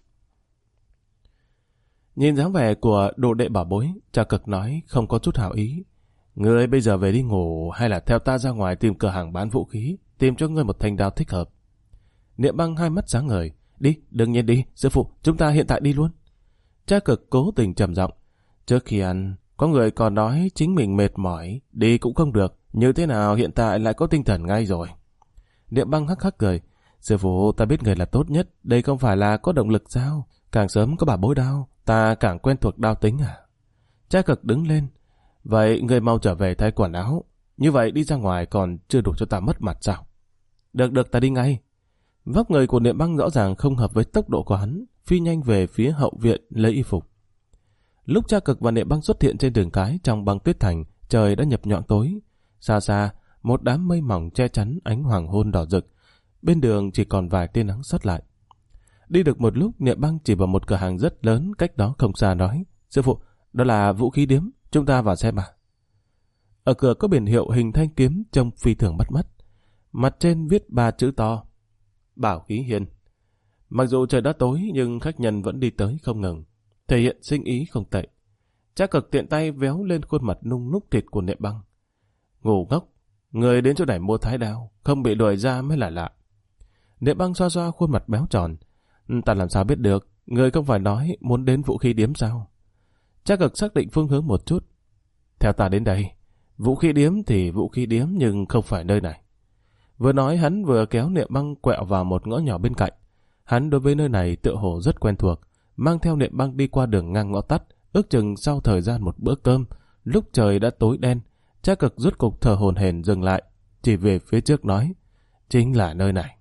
Nhìn dáng vẻ của đồ đệ bảo bối, Trà Cực nói không có chút hảo ý. Ngươi bây giờ về đi ngủ hay là theo ta ra ngoài tìm cửa hàng bán vũ khí, tìm cho ngươi một thanh đao thích hợp. Niệm Băng hai mắt sáng ngời. Đi, đương nhiên đi, sư phụ, chúng ta hiện tại đi luôn. Trà Cực cố tình trầm giọng. Trước khi ăn, có người còn nói chính mình mệt mỏi, đi cũng không được, như thế nào hiện tại lại có tinh thần ngay rồi. Niệm Băng hắc hắc cười. Sư phụ, ta biết người là tốt nhất, đây không phải là có động lực sao? Càng sớm có bà bối đao, ta càng quen thuộc đao tính à? Trà Cực đứng lên. Vậy người mau trở về thay quần áo, như vậy đi ra ngoài còn chưa đủ cho ta mất mặt sao? Được, ta đi ngay. Vóc người của Niệm Băng rõ ràng không hợp với tốc độ của hắn, phi nhanh về phía hậu viện lấy y phục. Lúc Trà Cực và Niệm Băng xuất hiện trên đường cái trong băng tuyết thành, trời đã nhập nhọn tối. Xa xa, một đám mây mỏng che chắn ánh hoàng hôn đỏ rực. Bên đường chỉ còn vài tia nắng sót lại. Đi được một lúc, Niệm Băng chỉ vào một cửa hàng rất lớn cách đó không xa nói: sư phụ, đó là vũ khí điếm, chúng ta vào xem à. Ở cửa có biển hiệu hình thanh kiếm trông phi thường bắt mắt. Mặt trên viết 3 chữ to: Bảo Khí Hiên. Mặc dù trời đã tối nhưng khách nhân vẫn đi tới không ngừng, thể hiện sinh ý không tệ. Trà Cực tiện tay véo lên khuôn mặt nung núc thịt của Niệm Băng. Ngủ ngốc, người đến chỗ này mua thái đao, không bị đuổi ra mới là lạ. Niệm Băng xoa xoa khuôn mặt béo tròn. Ta làm sao biết được, người không phải nói muốn đến vũ khí điếm sao? Trà Cực xác định phương hướng một chút. Theo ta đến đây, vũ khí điếm thì vũ khí điếm nhưng không phải nơi này. Vừa nói hắn vừa kéo Niệm Băng quẹo vào một ngõ nhỏ bên cạnh. Hắn đối với nơi này tựa hồ rất quen thuộc, mang theo Niệm Băng đi qua đường ngang ngõ tắt, ước chừng sau thời gian một bữa cơm, lúc trời đã tối đen, Trà Cực rốt cục thở hổn hển dừng lại, chỉ về phía trước nói: chính là nơi này.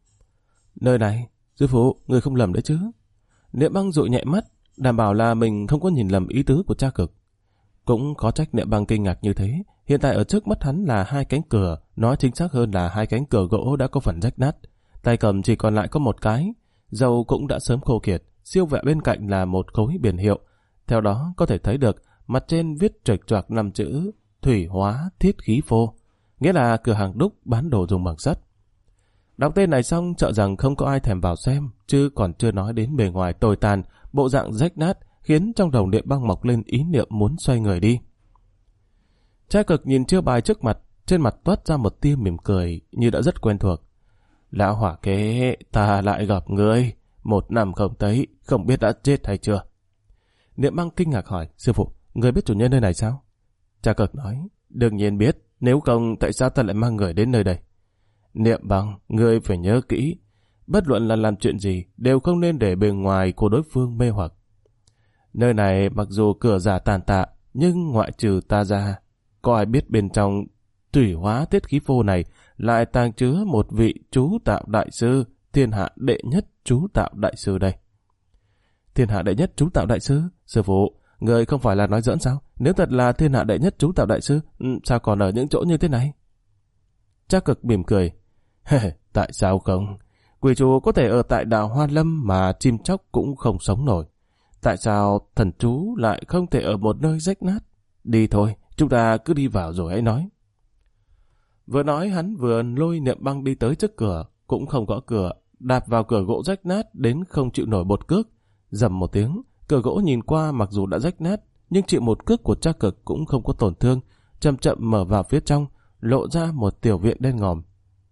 Nơi này, sư phụ, người không lầm đấy chứ? Niệm Băng dụi nhẹ mắt, đảm bảo là mình không có nhìn lầm ý tứ của Trà Cực. Cũng khó trách Niệm Băng kinh ngạc như thế. Hiện tại ở trước mắt hắn là 2 cánh cửa, nói chính xác hơn là 2 cánh cửa gỗ đã có phần rách nát. Tay cầm chỉ còn lại có một cái, dầu cũng đã sớm khô kiệt. Siêu vẹo bên cạnh là một khối biển hiệu. Theo đó có thể thấy được mặt trên viết trệch choạc 5 chữ Thủy Hóa Thiết Khí Phô, nghĩa là cửa hàng đúc bán đồ dùng bằng sắt. Đọc tên này xong sợ rằng không có ai thèm vào xem, chứ còn chưa nói đến bề ngoài tồi tàn, bộ dạng rách nát, khiến trong đầu Niệm Băng mọc lên ý niệm muốn xoay người đi. Cha Cực nhìn chiêu bài trước mặt, trên mặt toát ra một tia mỉm cười như đã rất quen thuộc. Lão hỏa kế, ta lại gặp ngươi, 1 năm không thấy, không biết đã chết hay chưa? Niệm Băng kinh ngạc hỏi, sư phụ, người biết chủ nhân nơi này sao? Cha Cực nói, đương nhiên biết, nếu không tại sao ta lại mang người đến nơi đây? Niệm Băng, ngươi phải nhớ kỹ, bất luận là làm chuyện gì đều không nên để bề ngoài của đối phương mê hoặc. Nơi này mặc dù cửa giả tàn tạ, nhưng ngoại trừ ta ra, có ai biết bên trong tủy hóa tiết khí phô này lại tàng chứa một vị chú tạo đại sư, thiên hạ đệ nhất chú tạo đại sư đây. Thiên hạ đệ nhất chú tạo đại sư? Sư phụ, người không phải là nói giỡn sao? Nếu thật là thiên hạ đệ nhất chú tạo đại sư, sao còn ở những chỗ như thế này? Cha Cực mỉm cười. Tại sao không? Quỷ chủ có thể ở tại đảo Hoa Lâm mà chim chóc cũng không sống nổi. Tại sao thần chú lại không thể ở một nơi rách nát? Đi thôi, chúng ta cứ đi vào rồi hãy nói. Vừa nói hắn vừa lôi Niệm Băng đi tới trước cửa, cũng không gõ cửa, đạp vào cửa gỗ rách nát đến không chịu nổi một cước. Rầm một tiếng, cửa gỗ nhìn qua mặc dù đã rách nát, nhưng chịu một cước của Cha Cực cũng không có tổn thương, chậm chậm mở vào phía trong, lộ ra một tiểu viện đen ngòm.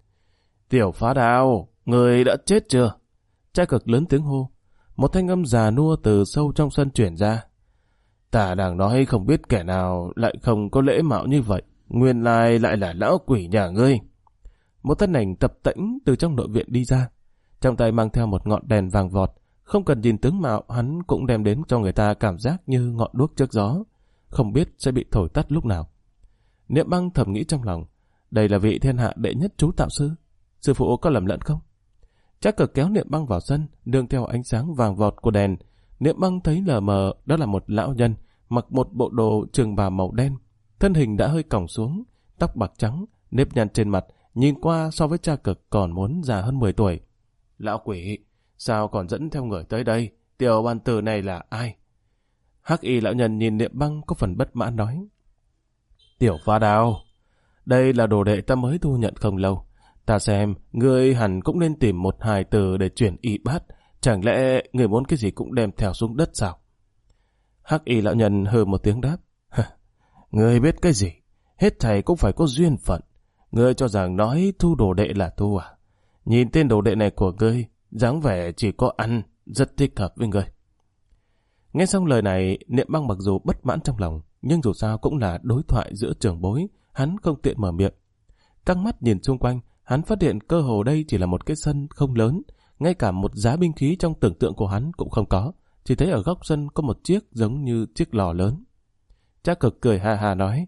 Tiểu Phá Đao, người đã chết chưa? Cha Cực lớn tiếng hô. Một thanh âm già nua từ sâu trong sân chuyển ra. Ta đang nói không biết kẻ nào lại không có lễ mạo như vậy, nguyên lai lại là lão quỷ nhà ngươi. Một thân ảnh tập tễnh từ trong nội viện đi ra, trong tay mang theo một ngọn đèn vàng vọt. Không cần nhìn tướng mạo, hắn cũng đem đến cho người ta cảm giác như ngọn đuốc trước gió, không biết sẽ bị thổi tắt lúc nào. Niệm Băng thầm nghĩ trong lòng, đây là vị thiên hạ đệ nhất chú tạo sư, sư phụ có lầm lẫn không? Cha Cực kéo Niệm Băng vào sân, nương theo ánh sáng vàng vọt của đèn. Niệm Băng thấy lờ mờ đó là một lão nhân mặc một bộ đồ trường bào màu đen, thân hình đã hơi còng xuống, tóc bạc trắng, nếp nhăn trên mặt, nhìn qua so với Cha Cực còn muốn già hơn 10 tuổi. Lão quỷ, sao còn dẫn theo người tới đây? Tiểu bàn tử này là ai? Hắc y lão nhân nhìn Niệm Băng có phần bất mãn nói. Tiểu Phá Đao, đây là đồ đệ ta mới thu nhận không lâu. Ta xem, ngươi hẳn cũng nên tìm một hài tử để chuyển y bát. Chẳng lẽ người muốn cái gì cũng đem theo xuống đất sao? Hắc y lão nhân hừ một tiếng đáp. Ngươi biết cái gì? Hết thầy cũng phải có duyên phận. Ngươi cho rằng nói thu đồ đệ là thu à? Nhìn tên đồ đệ này của ngươi, dáng vẻ chỉ có ăn, rất thích hợp với ngươi. Nghe xong lời này, Niệm Băng mặc dù bất mãn trong lòng, nhưng dù sao cũng là đối thoại giữa trưởng bối, hắn không tiện mở miệng. Căng mắt nhìn xung quanh, hắn phát hiện cơ hồ đây chỉ là một cái sân không lớn, ngay cả một giá binh khí trong tưởng tượng của hắn cũng không có, chỉ thấy ở góc sân có một chiếc giống như chiếc lò lớn. Cha Cực cười ha ha nói,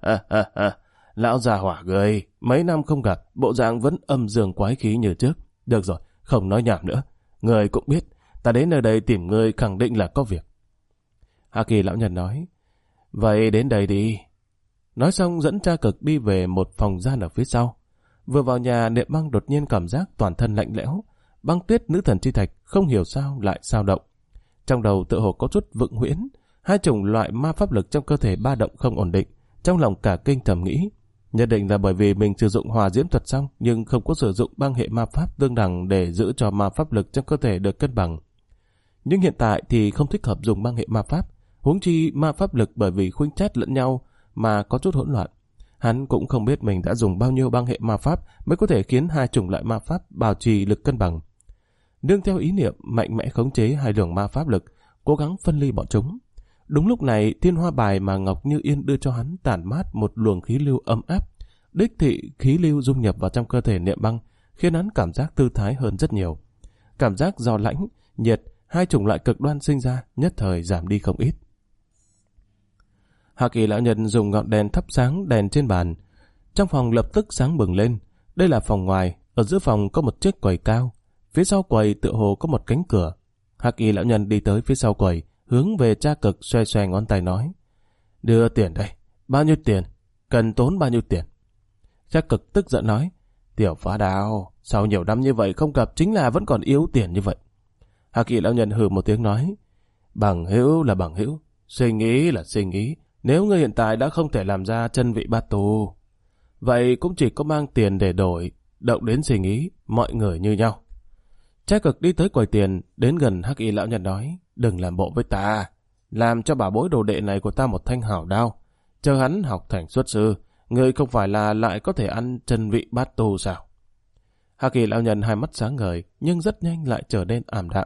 lão già hỏa người, mấy năm không gặp, bộ dạng vẫn âm dương quái khí như trước. Được rồi, không nói nhảm nữa, người cũng biết, ta đến nơi đây tìm ngươi khẳng định là có việc. Hà Kỳ lão nhân nói, vậy đến đây đi. Nói xong dẫn Cha Cực đi về một phòng gian ở phía sau. Vừa vào nhà, Niệm Băng đột nhiên cảm giác toàn thân lạnh lẽo. Băng Tuyết nữ thần chi thạch không hiểu sao lại sao động. Trong đầu tự hồ có chút vựng huyễn, hai chủng loại ma pháp lực trong cơ thể ba động không ổn định. Trong lòng cả kinh thầm nghĩ, nhất định là bởi vì mình sử dụng hòa diễm thuật xong nhưng không có sử dụng băng hệ ma pháp tương đẳng để giữ cho ma pháp lực trong cơ thể được cân bằng. Nhưng hiện tại thì không thích hợp dùng băng hệ ma pháp, huống chi ma pháp lực bởi vì khuynh chát lẫn nhau mà có chút hỗn loạn. Hắn cũng không biết mình đã dùng bao nhiêu băng hệ ma pháp mới có thể khiến hai chủng loại ma pháp bảo trì lực cân bằng. Nương theo ý niệm mạnh mẽ khống chế hai luồng ma pháp lực, cố gắng phân ly bọn chúng. Đúng lúc này, thiên hoa bài mà Ngọc Như Yên đưa cho hắn tản mát một luồng khí lưu ấm áp. Đích thị khí lưu dung nhập vào trong cơ thể Niệm Băng, khiến hắn cảm giác thư thái hơn rất nhiều. Cảm giác do lãnh, nhiệt, hai chủng loại cực đoan sinh ra nhất thời giảm đi không ít. Hà Kỳ lão nhân dùng ngọn đèn thắp sáng đèn trên bàn. Trong phòng lập tức sáng bừng lên. Đây là phòng ngoài, ở giữa phòng có một chiếc quầy cao. Phía sau quầy tựa hồ có một cánh cửa. Hà Kỳ lão nhân đi tới phía sau quầy, hướng về Cha Cực xoe xoe ngón tay nói. Đưa tiền đây. Bao nhiêu tiền? Cần tốn bao nhiêu tiền? Cha Cực tức giận nói. Tiểu Phá Đao, sau nhiều năm như vậy không gặp chính là vẫn còn yếu tiền như vậy. Hà Kỳ lão nhân hừ một tiếng nói. Bằng hữu là bằng hữu, suy nghĩ là suy nghĩ. Nếu ngươi hiện tại đã không thể làm ra chân vị bát tu, vậy cũng chỉ có mang tiền để đổi. động đến suy nghĩ, mọi người như nhau. Trái Cực đi tới quầy tiền, đến gần Hắc Y lão nhân nói, đừng làm bộ với ta, làm cho bảo bối đồ đệ này của ta một thanh hảo đao, chờ hắn học thành xuất sư, người không phải là lại có thể ăn chân vị bát tu sao? Hắc Y lão nhân hai mắt sáng ngời, nhưng rất nhanh lại trở nên ảm đạm.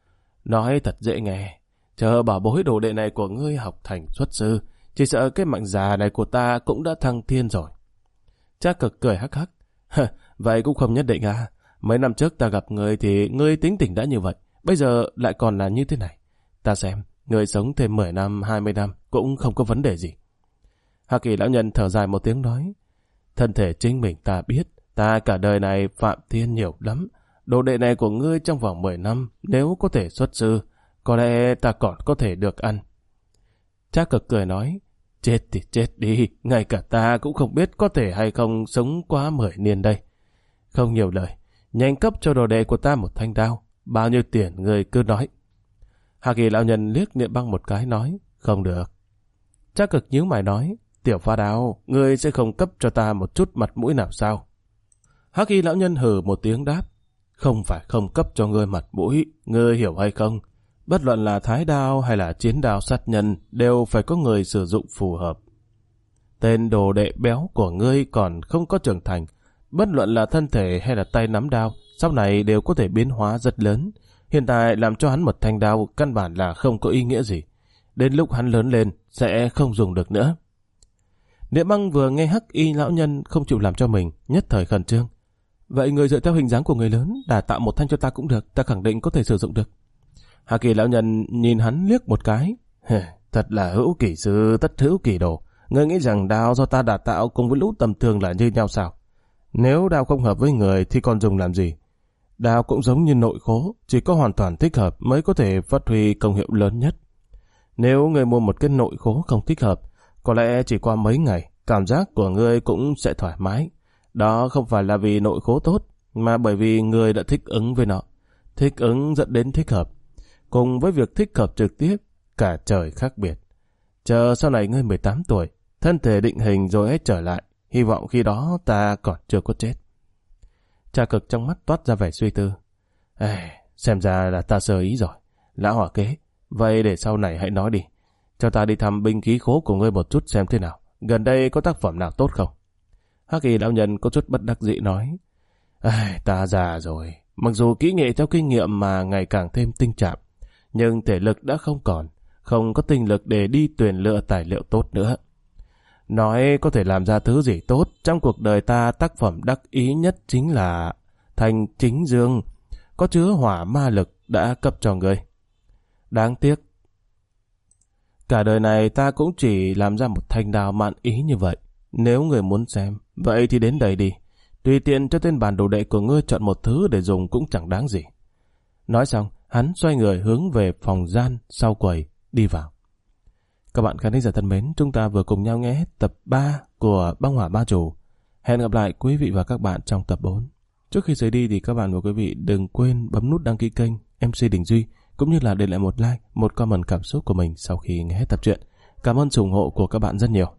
Nói thật dễ nghe, chờ bảo bối đồ đệ này của ngươi học thành xuất sư, chỉ sợ cái mạnh già này của ta cũng đã thăng thiên rồi. Trái Cực cười hắc hắc, vậy cũng không nhất định à. Mấy năm trước ta gặp ngươi thì ngươi tính tình đã như vậy, bây giờ lại còn là như thế này. Ta xem, ngươi sống thêm 10 năm, 20 năm cũng không có vấn đề gì. Hắc Y lão nhân thở dài một tiếng nói, thân thể chính mình ta biết, ta cả đời này phạm thiên nhiều lắm. Đồ đệ này của ngươi trong vòng 10 năm, nếu có thể xuất sư, có lẽ ta còn có thể được ăn. Trái Cực cười nói, chết thì chết đi, ngay cả ta cũng không biết có thể hay không sống quá 10 niên đây. Không nhiều lời, nhanh cấp cho đồ đệ của ta một thanh đao, bao nhiêu tiền người cứ nói. Hắc Y lão nhân liếc Niệm Băng một cái nói, không được. Trái Cực nhíu mày nói, tiểu pha đao, ngươi sẽ không cấp cho ta một chút mặt mũi nào sao? Hắc Y lão nhân hừ một tiếng đáp, không phải không cấp cho ngươi mặt mũi, ngươi hiểu hay không? Bất luận là thái đao hay là chiến đao sát nhân đều phải có người sử dụng phù hợp. Tên đồ đệ béo của ngươi còn không có trưởng thành, bất luận là thân thể hay là tay nắm đao, sau này đều có thể biến hóa rất lớn. Hiện tại làm cho hắn một thanh đao căn bản là không có ý nghĩa gì. Đến lúc hắn lớn lên sẽ không dùng được nữa. Niệm Băng vừa nghe Hắc Y lão nhân không chịu làm cho mình, nhất thời khẩn trương. Vậy người dựa theo hình dáng của người lớn, đã tạo một thanh cho ta cũng được, ta khẳng định có thể sử dụng được. Hắc Y lão nhân nhìn hắn liếc một cái. Thật là hữu kỷ sư tất hữu kỷ đồ. Ngươi nghĩ rằng đao do ta đã tạo cùng với lũ tầm thường là như nhau sao? Nếu đao không hợp với người thì còn dùng làm gì? Đao cũng giống như nội khố, chỉ có hoàn toàn thích hợp mới có thể phát huy công hiệu lớn nhất. Nếu người mua một cái nội khố không thích hợp, có lẽ chỉ qua mấy ngày, cảm giác của ngươi cũng sẽ thoải mái. Đó không phải là vì nội khố tốt, mà bởi vì người đã thích ứng với nó. Thích ứng dẫn đến thích hợp. Cùng với việc thích hợp trực tiếp, cả trời khác biệt. Chờ sau này ngươi 18 tuổi, thân thể định hình rồi hết trở lại. Hy vọng khi đó ta còn chưa có chết. Trái Cực trong mắt toát ra vẻ suy tư. Xem ra là ta sơ ý rồi. Lão hỏa kế, vậy để sau này hãy nói đi. Cho ta đi thăm binh khí khố của ngươi một chút xem thế nào. Gần đây có tác phẩm nào tốt không? Hắc Y lão nhân có chút bất đắc dĩ nói. Ta già rồi. Mặc dù kỹ nghệ theo kinh nghiệm mà ngày càng thêm tinh chạm, nhưng thể lực đã không còn, không có tinh lực để đi tuyển lựa tài liệu tốt nữa. Nói có thể làm ra thứ gì tốt, trong cuộc đời ta tác phẩm đắc ý nhất chính là Thanh Chính Dương, có chứa hỏa ma lực đã cấp cho người. Đáng tiếc, cả đời này ta cũng chỉ làm ra một thanh đao mạn ý như vậy. Nếu người muốn xem, vậy thì đến đây đi. Tùy tiện cho tên bản đồ đệ của ngươi chọn một thứ để dùng cũng chẳng đáng gì. Nói xong, hắn xoay người hướng về phòng gian sau quầy, đi vào. Các bạn khán giả thân mến, chúng ta vừa cùng nhau nghe hết tập 3 của Băng Hỏa Ba Chủ. Hẹn gặp lại quý vị và các bạn trong tập 4. Trước khi rời đi thì các bạn và quý vị đừng quên bấm nút đăng ký kênh MC Đình Duy, cũng như là để lại một like, một comment cảm xúc của mình sau khi nghe hết tập truyện. Cảm ơn sự ủng hộ của các bạn rất nhiều.